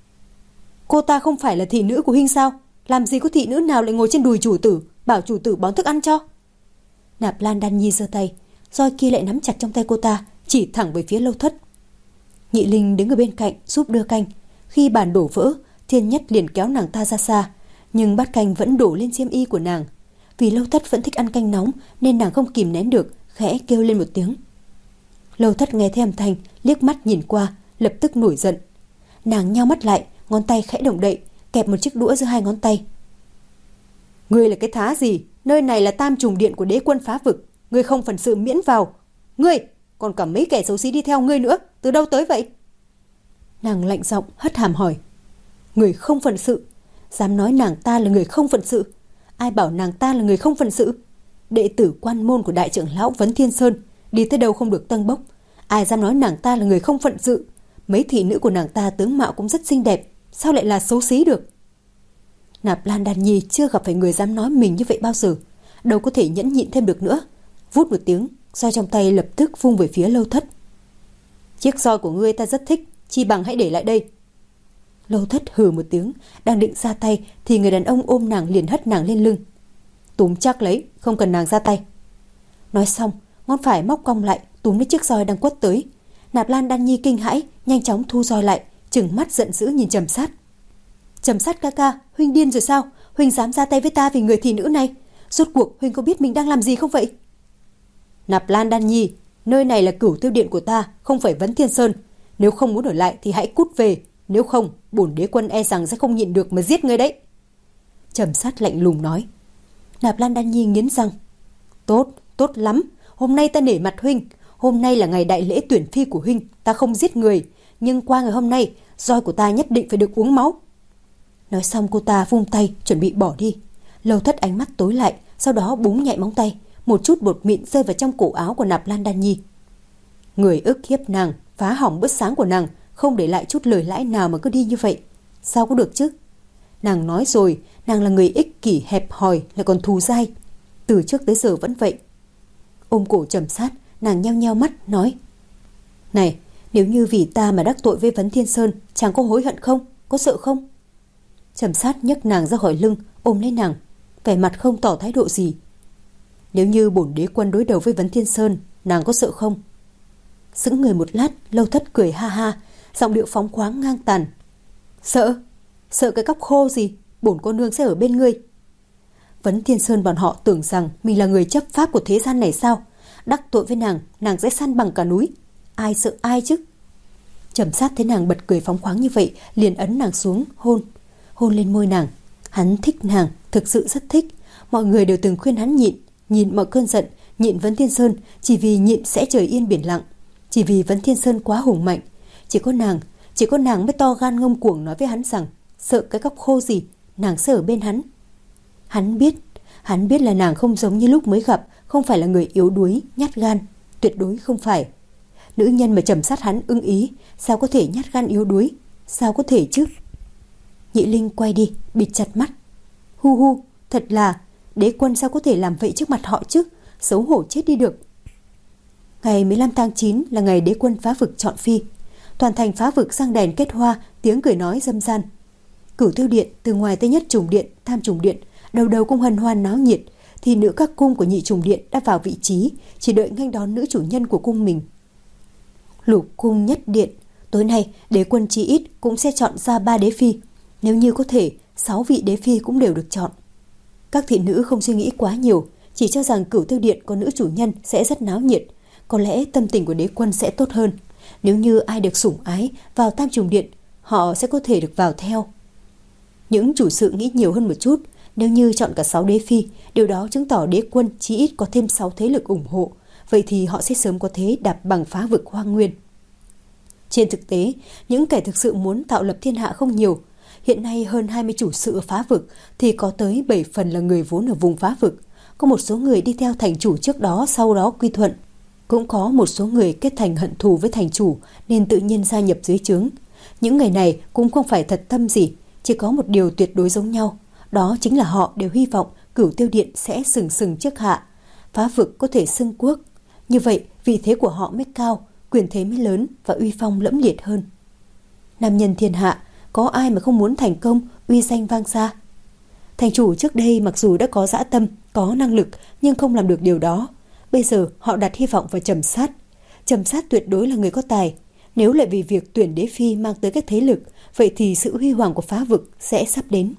Cô ta không phải là thị nữ của huynh sao? Làm gì có thị nữ nào lại ngồi trên đùi chủ tử, bảo chủ tử bón thức ăn cho? Nạp Lan Đan Nhi giơ tay, roi kia lại nắm chặt trong tay cô ta, chỉ thẳng về phía Lâu Thất. Nhị Linh đứng ở bên cạnh giúp đưa canh. Khi bàn đổ vỡ, Thiên Nhất liền kéo nàng ta ra xa, nhưng bát canh vẫn đổ lên xiêm y của nàng. Vì Lâu Thất vẫn thích ăn canh nóng nên nàng không kìm nén được, khẽ kêu lên một tiếng. Lâu Thất nghe thấy âm thanh, liếc mắt nhìn qua, lập tức nổi giận. Nàng nheo mắt lại, ngón tay khẽ động đậy, kẹp một chiếc đũa giữa hai ngón tay. Ngươi là cái thá gì? Nơi này là Tam Trùng Điện của Đế Quân phá vực, ngươi không phần sự miễn vào. Ngươi, còn cả mấy kẻ xấu xí đi theo ngươi nữa, từ đâu tới vậy? Nàng lạnh giọng hất hàm hỏi. Người không phận sự? Dám nói nàng ta là người không phận sự? Ai bảo nàng ta là người không phận sự? Đệ tử quan môn của đại trưởng lão Vấn Thiên Sơn, đi tới đâu không được tâng bốc. Ai dám nói nàng ta là người không phận sự? Mấy thị nữ của nàng ta tướng mạo cũng rất xinh đẹp, sao lại là xấu xí được? Nạp Lan Đan Nhi chưa gặp phải người dám nói mình như vậy bao giờ, đâu có thể nhẫn nhịn thêm được nữa. Vút một tiếng, roi trong tay lập tức vung về phía Lâu Thất. Chiếc roi của ngươi ta rất thích, chi bằng hãy để lại đây. Lâu Thất hừ một tiếng, đang định ra tay thì người đàn ông ôm nàng liền hất nàng lên lưng. Túm chắc lấy, không cần nàng ra tay. Nói xong, ngón phải móc cong lại túm lấy chiếc roi đang quất tới. Nạp Lan Đan Nhi kinh hãi, nhanh chóng thu roi lại, trừng mắt giận dữ nhìn Trầm Sát. Trầm Sát ca ca, huynh điên rồi sao? Huynh dám ra tay với ta vì người thị nữ này? Rốt cuộc huynh có biết mình đang làm gì không vậy? Nạp Lan Đan Nhi, nơi này là Cửu Tiêu Điện của ta, không phải Vấn Thiên Sơn. Nếu không muốn ở lại thì hãy cút về, nếu không bổn đế quân e rằng sẽ không nhịn được mà giết ngươi đấy. Trầm Sát lạnh lùng nói. Nạp Lan Đan Nhi nghiến răng. Tốt, tốt lắm, hôm nay ta nể mặt huynh. Hôm nay là ngày đại lễ tuyển phi của huynh, ta không giết người, nhưng qua ngày hôm nay roi của ta nhất định phải được uống máu. Nói xong cô ta vung tay chuẩn bị bỏ đi. Lâu Thất ánh mắt tối lại, sau đó búng nhẹ móng tay, một chút bột mịn rơi vào trong cổ áo của Nạp Lan Đan Nhi. Người ức hiếp nàng, phá hỏng bữa sáng của nàng, không để lại chút lời lãi nào mà cứ đi như vậy, sao có được chứ? Nàng nói rồi, nàng là người ích kỷ hẹp hòi, lại còn thù dai, từ trước tới giờ vẫn vậy. Ôm cổ Trầm Sát, nàng nheo nheo mắt nói. Này, nếu như vì ta mà đắc tội với Vấn Thiên Sơn, chàng có hối hận không? Có sợ không? Trầm Sát nhấc nàng ra khỏi lưng, ôm lấy nàng, vẻ mặt không tỏ thái độ gì. Nếu như bổn đế quân đối đầu với Vấn Thiên Sơn, nàng có sợ không? Sững người một lát, Lâu Thất cười ha ha, giọng điệu phóng khoáng ngang tàn. Sợ? Sợ cái cóc khô gì? Bổn cô nương sẽ ở bên ngươi. Vấn Thiên Sơn bọn họ tưởng rằng mình là người chấp pháp của thế gian này sao? Đắc tội với nàng, nàng sẽ săn bằng cả núi. Ai sợ ai chứ? Trầm Sát thấy nàng bật cười phóng khoáng như vậy, liền ấn nàng xuống, hôn. Hôn lên môi nàng. Hắn thích nàng, thực sự rất thích. Mọi người đều từng khuyên hắn nhịn, nhịn mọi cơn giận, nhịn Vấn Thiên Sơn, chỉ vì nhịn sẽ trời yên biển lặng. Chỉ vì Vấn Thiên Sơn quá hùng mạnh. Chỉ có nàng, chỉ có nàng mới to gan ngông cuồng nói với hắn rằng sợ cái cóc khô gì, nàng sẽ ở bên hắn. Hắn biết, hắn biết là nàng không giống như lúc mới gặp, không phải là người yếu đuối, nhát gan, tuyệt đối không phải. Nữ nhân mà Trầm Sát hắn ưng ý, sao có thể nhát gan yếu đuối, sao có thể chứ? Nhị Linh quay đi, bịt chặt mắt. Hu hu, thật là, đế quân sao có thể làm vậy trước mặt họ chứ? xấu hổ chết đi được. Ngày mười lăm tháng chín là ngày đế quân phá vực chọn phi. Toàn thành phá vực sang đèn kết hoa, tiếng cười nói râm ran. Cửu Tiêu Điện từ ngoài tới Nhất Trùng Điện, Tam Trùng Điện, đầu đầu cũng hân hoan náo nhiệt, thì nữ các cung của Nhị Trùng Điện đã vào vị trí, chỉ đợi nghênh đón nữ chủ nhân của cung mình. Lục cung Nhất Điện, tối nay đế quân chí ít cũng sẽ chọn ra ba đế phi, nếu như có thể, sáu vị đế phi cũng đều được chọn. Các thị nữ không suy nghĩ quá nhiều, chỉ cho rằng Cửu Tiêu Điện có nữ chủ nhân sẽ rất náo nhiệt, có lẽ tâm tình của đế quân sẽ tốt hơn. Nếu như ai được sủng ái vào Tam Trùng Điện, họ sẽ có thể được vào theo. Những chủ sự nghĩ nhiều hơn một chút, nếu như chọn cả sáu đế phi, điều đó chứng tỏ đế quân chí ít có thêm sáu thế lực ủng hộ, vậy thì họ sẽ sớm có thế đạp bằng phá vực hoang nguyên. Trên thực tế, những kẻ thực sự muốn tạo lập thiên hạ không nhiều. Hiện nay hơn hai mươi chủ sự ở phá vực thì có tới bảy phần là người vốn ở vùng phá vực. Có một số người đi theo thành chủ trước đó sau đó quy thuận. Cũng có một số người kết thành hận thù với thành chủ nên tự nhiên gia nhập dưới trướng. Những người này cũng không phải thật tâm gì, chỉ có một điều tuyệt đối giống nhau. Đó chính là họ đều hy vọng Cửu Tiêu Điện sẽ sừng sừng trước hạ, phá vực có thể xưng quốc. Như vậy vị thế của họ mới cao, quyền thế mới lớn và uy phong lẫm liệt hơn. Nam nhân thiên hạ, có ai mà không muốn thành công, uy danh vang xa. Thành chủ trước đây mặc dù đã có dã tâm, có năng lực nhưng không làm được điều đó. Bây giờ họ đặt hy vọng vào Trầm Sát. Trầm Sát tuyệt đối là người có tài. Nếu lại vì việc tuyển đế phi mang tới các thế lực, vậy thì sự huy hoàng của phá vực sẽ sắp đến.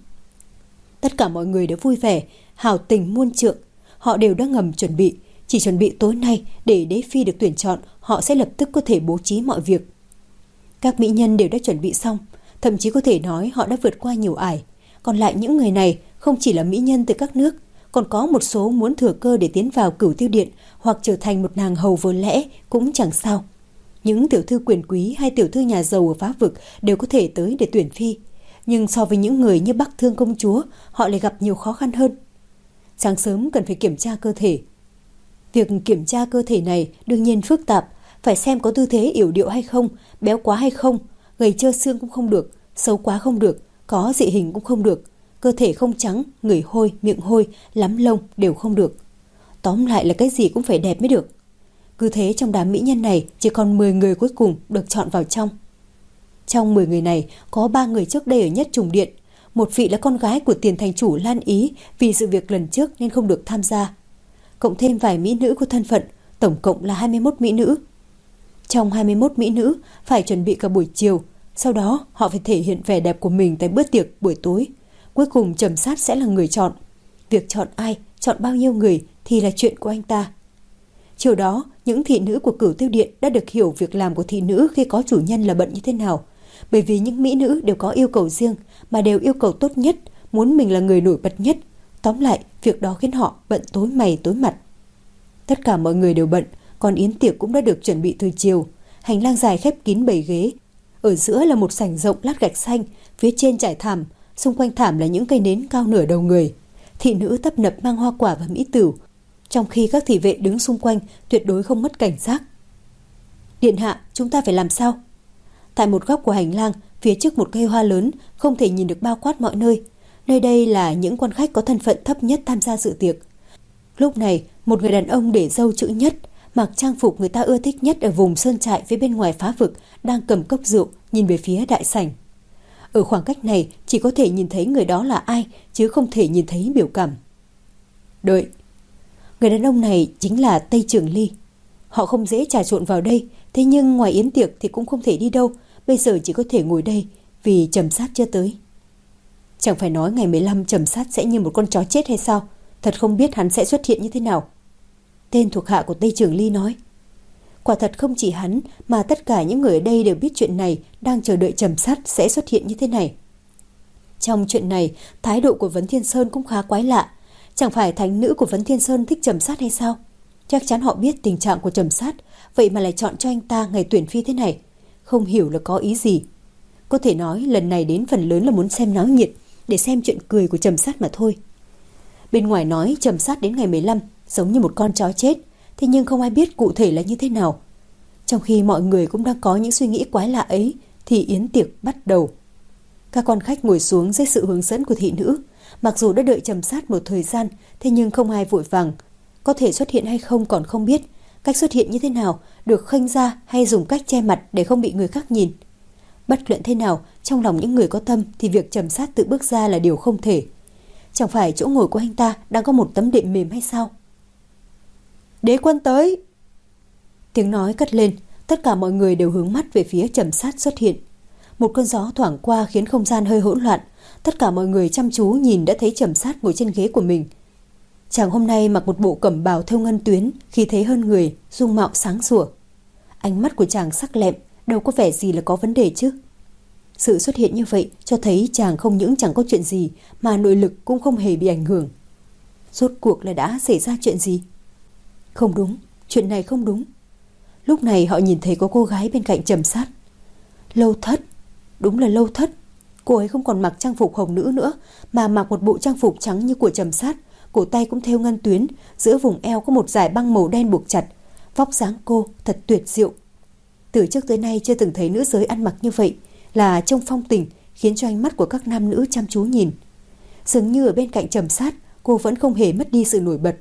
Tất cả mọi người đều vui vẻ, hào tình muôn trượng. Họ đều đã ngầm chuẩn bị, chỉ chuẩn bị tối nay để đế phi được tuyển chọn, họ sẽ lập tức có thể bố trí mọi việc. Các mỹ nhân đều đã chuẩn bị xong, thậm chí có thể nói họ đã vượt qua nhiều ải. Còn lại những người này không chỉ là mỹ nhân từ các nước, còn có một số muốn thừa cơ để tiến vào Cửu Tiêu Điện hoặc trở thành một nàng hầu vơ lẽ cũng chẳng sao. Những tiểu thư quyền quý hay tiểu thư nhà giàu ở phá vực đều có thể tới để tuyển phi. Nhưng so với những người như Bắc Thương công chúa, họ lại gặp nhiều khó khăn hơn. Sáng sớm cần phải kiểm tra cơ thể. Việc kiểm tra cơ thể này đương nhiên phức tạp, phải xem có tư thế yểu điệu hay không, béo quá hay không, gầy trơ xương cũng không được, xấu quá không được, có dị hình cũng không được, cơ thể không trắng, người hôi, miệng hôi, lắm lông đều không được. Tóm lại là cái gì cũng phải đẹp mới được. Cứ thế trong đám mỹ nhân này chỉ còn mười người cuối cùng được chọn vào trong. Trong mười người này có ba người trước đây ở Nhất Trùng Điện, một vị là con gái của tiền thành chủ Lan Ý vì sự việc lần trước nên không được tham gia. Cộng thêm vài mỹ nữ có thân phận, tổng cộng là hai mươi mốt mỹ nữ. Trong hai mươi mốt mỹ nữ phải chuẩn bị cả buổi chiều, sau đó họ phải thể hiện vẻ đẹp của mình tại bữa tiệc buổi tối. Cuối cùng Trầm Sát sẽ là người chọn. Việc chọn ai, chọn bao nhiêu người thì là chuyện của anh ta. Chiều đó, những thị nữ của Cửu Tiêu Điện đã được hiểu việc làm của thị nữ khi có chủ nhân là bận như thế nào. Bởi vì những mỹ nữ đều có yêu cầu riêng mà đều yêu cầu tốt nhất, muốn mình là người nổi bật nhất. Tóm lại, việc đó khiến họ bận tối mày tối mặt. Tất cả mọi người đều bận, còn yến tiệc cũng đã được chuẩn bị từ chiều. Hành lang dài khép kín bảy ghế. Ở giữa là một sảnh rộng lát gạch xanh, phía trên trải thảm, xung quanh thảm là những cây nến cao nửa đầu người. Thị nữ tấp nập mang hoa quả và mỹ tửu, trong khi các thị vệ đứng xung quanh tuyệt đối không mất cảnh giác. Điện hạ, chúng ta phải làm sao? Tại một góc của hành lang, phía trước một cây hoa lớn, không thể nhìn được bao quát mọi nơi. Nơi đây là những quan khách có thân phận thấp nhất tham gia dự tiệc. Lúc này, một người đàn ông để râu chữ nhất, mặc trang phục người ta ưa thích nhất ở vùng sơn trại phía bên ngoài phá vực, đang cầm cốc rượu, nhìn về phía đại sảnh. Ở khoảng cách này, chỉ có thể nhìn thấy người đó là ai, chứ không thể nhìn thấy biểu cảm. Đợi. Người đàn ông này chính là Tây Trường Ly. Họ không dễ trà trộn vào đây, thế nhưng ngoài yến tiệc thì cũng không thể đi đâu, bây giờ chỉ có thể ngồi đây vì Trầm Sát chưa tới. Chẳng phải nói ngày mười lăm Trầm Sát sẽ như một con chó chết hay sao? Thật không biết hắn sẽ xuất hiện như thế nào. Tên thuộc hạ của Tây Trường Ly nói. Quả thật không chỉ hắn mà tất cả những người ở đây đều biết chuyện này, đang chờ đợi Trầm Sát sẽ xuất hiện như thế này. Trong chuyện này, thái độ của Vấn Thiên Sơn cũng khá quái lạ. Chẳng phải thánh nữ của Vấn Thiên Sơn thích Trầm Sát hay sao? Chắc chắn họ biết tình trạng của Trầm Sát, vậy mà lại chọn cho anh ta ngày tuyển phi thế này. Không hiểu là có ý gì. Có thể nói lần này đến phần lớn là muốn xem náo nhiệt, để xem chuyện cười của Trầm Sát mà thôi. Bên ngoài nói Trầm Sát đến ngày mười lăm giống như một con chó chết, thế nhưng không ai biết cụ thể là như thế nào. Trong khi mọi người cũng đang có những suy nghĩ quái lạ ấy, thì yến tiệc bắt đầu. Các con khách ngồi xuống dưới sự hướng dẫn của thị nữ. Mặc dù đã đợi Trầm Sát một thời gian, thế nhưng không ai vội vàng. có thể xuất hiện hay không còn không biết. Cách xuất hiện như thế nào, được khênh ra hay dùng cách che mặt để không bị người khác nhìn. Bất luận thế nào, trong lòng những người có tâm thì việc Trầm Sát tự bước ra là điều không thể. Chẳng phải chỗ ngồi của anh ta đang có một tấm đệm mềm hay sao? Đế Quân tới! Tiếng nói cất lên, tất cả mọi người đều hướng mắt về phía Trầm Sát xuất hiện. Một cơn gió thoảng qua khiến không gian hơi hỗn loạn. Tất cả mọi người chăm chú nhìn đã thấy Trầm Sát ngồi trên ghế của mình. Chàng hôm nay mặc một bộ cẩm bào thêu ngân tuyến, khí thế hơn người, dung mạo sáng sủa. Ánh mắt của chàng sắc lẹm, đâu có vẻ gì là có vấn đề chứ. Sự xuất hiện như vậy cho thấy chàng không những chẳng có chuyện gì mà nội lực cũng không hề bị ảnh hưởng. Rốt cuộc là đã xảy ra chuyện gì? Không đúng, chuyện này không đúng. Lúc này họ nhìn thấy có cô gái bên cạnh Trầm Sát. Lâu Thất, đúng là Lâu Thất. Cô ấy không còn mặc trang phục hồng nữ nữa mà mặc một bộ trang phục trắng như của Trầm Sát, cổ tay cũng thêu ngân tuyến, giữa vùng eo có một dải băng màu đen buộc chặt. Vóc dáng cô thật tuyệt diệu. Từ trước tới nay chưa từng thấy nữ giới ăn mặc như vậy, là trông phong tình, khiến cho ánh mắt của các nam nữ chăm chú nhìn. Dường như ở bên cạnh Trầm Sát, cô vẫn không hề mất đi sự nổi bật.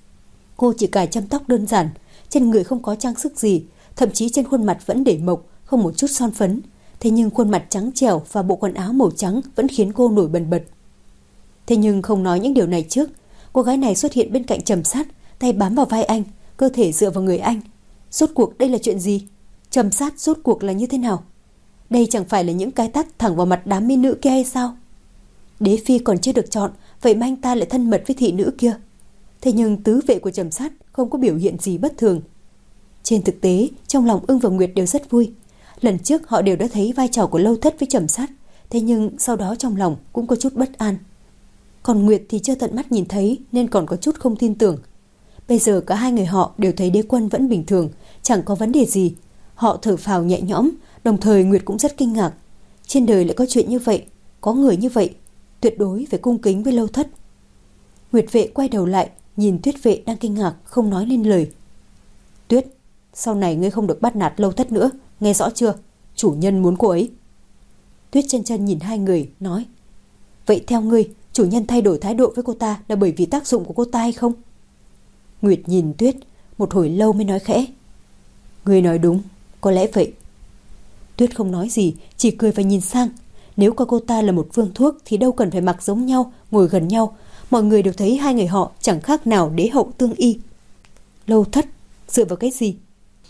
Cô chỉ cài chăm tóc đơn giản, trên người không có trang sức gì, thậm chí trên khuôn mặt vẫn để mộc, không một chút son phấn. Thế nhưng khuôn mặt trắng trẻo và bộ quần áo màu trắng vẫn khiến cô nổi bần bật. Thế nhưng không nói những điều này trước, cô gái này xuất hiện bên cạnh Trầm Sát, tay bám vào vai anh, cơ thể dựa vào người anh. Rốt cuộc đây là chuyện gì? Trầm Sát rốt cuộc là như thế nào? Đây chẳng phải là những cái tát thẳng vào mặt đám mỹ nữ kia hay sao? Đế phi còn chưa được chọn, vậy mà anh ta lại thân mật với thị nữ kia. Thế nhưng tứ vệ của Trầm Sát không có biểu hiện gì bất thường. Trên thực tế, trong lòng Ưng và Nguyệt đều rất vui. Lần trước họ đều đã thấy vai trò của Lâu Thất với Trầm Sát, thế nhưng sau đó trong lòng cũng có chút bất an. Còn Nguyệt thì chưa tận mắt nhìn thấy nên còn có chút không tin tưởng. Bây giờ cả hai người họ đều thấy Đế Quân vẫn bình thường, chẳng có vấn đề gì. Họ thở phào nhẹ nhõm, đồng thời Nguyệt cũng rất kinh ngạc. Trên đời lại có chuyện như vậy, có người như vậy, tuyệt đối phải cung kính với Lâu Thất. Nguyệt vệ quay đầu lại, nhìn Tuyết vệ đang kinh ngạc, không nói lên lời. Tuyết, sau này ngươi không được bắt nạt Lâu Thất nữa, nghe rõ chưa? Chủ nhân muốn cô ấy. Tuyết chân chân nhìn hai người, nói. Vậy theo ngươi, chủ nhân thay đổi thái độ với cô ta là bởi vì tác dụng của cô ta hay không? Nguyệt nhìn Tuyết, một hồi lâu mới nói khẽ. Ngươi nói đúng, có lẽ vậy. Tuyết không nói gì, chỉ cười và nhìn sang. Nếu coi cô ta là một phương thuốc thì đâu cần phải mặc giống nhau, ngồi gần nhau. Mọi người đều thấy hai người họ chẳng khác nào đế hậu tương y. Lâu Thất, dựa vào cái gì?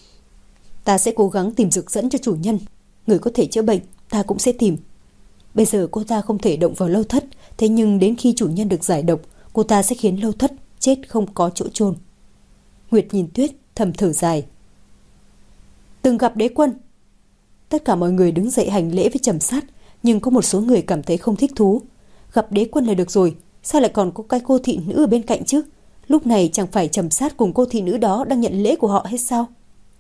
Ta sẽ cố gắng tìm dược dẫn cho chủ nhân. Người có thể chữa bệnh, ta cũng sẽ tìm. Bây giờ cô ta không thể động vào Lâu Thất, thế nhưng đến khi chủ nhân được giải độc, cô ta sẽ khiến Lâu Thất chết không có chỗ chôn. Nguyệt nhìn Tuyết, thầm thở dài. Từng gặp Đế Quân. Tất cả mọi người đứng dậy hành lễ với Trầm Sát, nhưng có một số người cảm thấy không thích thú. Gặp Đế Quân là được rồi, sao lại còn có cái cô thị nữ ở bên cạnh chứ? Lúc này chẳng phải Trầm Sát cùng cô thị nữ đó đang nhận lễ của họ hết sao?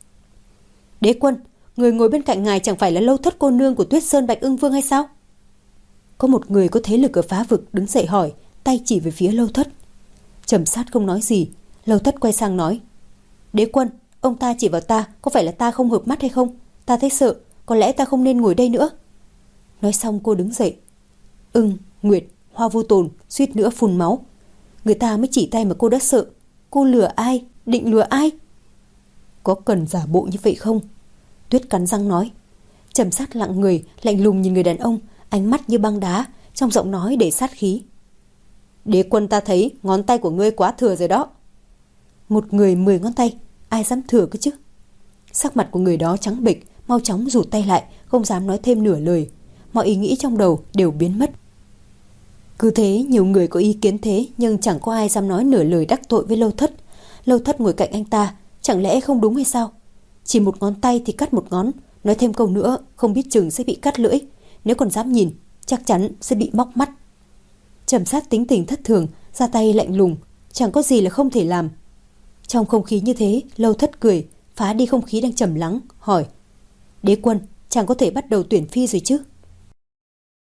Đế Quân, người ngồi bên cạnh ngài chẳng phải là Lâu Thất cô nương của Tuyết Sơn Bạch Ưng Vương hay sao? Có một người có thế lực ở Phá Vực đứng dậy hỏi, tay chỉ về phía Lâu Thất. Trầm Sát không nói gì. Lâu Thất quay sang nói. Đế Quân, ông ta chỉ vào ta, có phải là ta không hợp mắt hay không? Ta thấy sợ, có lẽ ta không nên ngồi đây nữa. Nói xong cô đứng dậy. Ưng, Nguyệt, Hoa Vô Tồn suýt nữa phun máu. Người ta mới chỉ tay mà cô đã sợ. Cô lừa ai? Định lừa ai? Có cần giả bộ như vậy không? Tuyết cắn răng nói. Trầm Sát lặng người, lạnh lùng nhìn người đàn ông, ánh mắt như băng đá, trong giọng nói đầy sát khí. Đế Quân, ta thấy ngón tay của ngươi quá thừa rồi đó. Một người mười ngón tay, ai dám thừa cơ chứ? Sắc mặt của người đó trắng bệch, mau chóng rụt tay lại, không dám nói thêm nửa lời. Mọi ý nghĩ trong đầu đều biến mất. Cứ thế nhiều người có ý kiến thế, nhưng chẳng có ai dám nói nửa lời đắc tội với Lâu Thất. Lâu Thất ngồi cạnh anh ta, chẳng lẽ không đúng hay sao? Chỉ một ngón tay thì cắt một ngón, nói thêm câu nữa không biết chừng sẽ bị cắt lưỡi. Nếu còn dám nhìn, chắc chắn sẽ bị móc mắt. Trầm Sát tính tình thất thường, ra tay lạnh lùng, chẳng có gì là không thể làm. Trong không khí như thế, Lâu Thất cười, phá đi không khí đang trầm lắng, hỏi. Đế Quân, chàng có thể bắt đầu tuyển phi rồi chứ?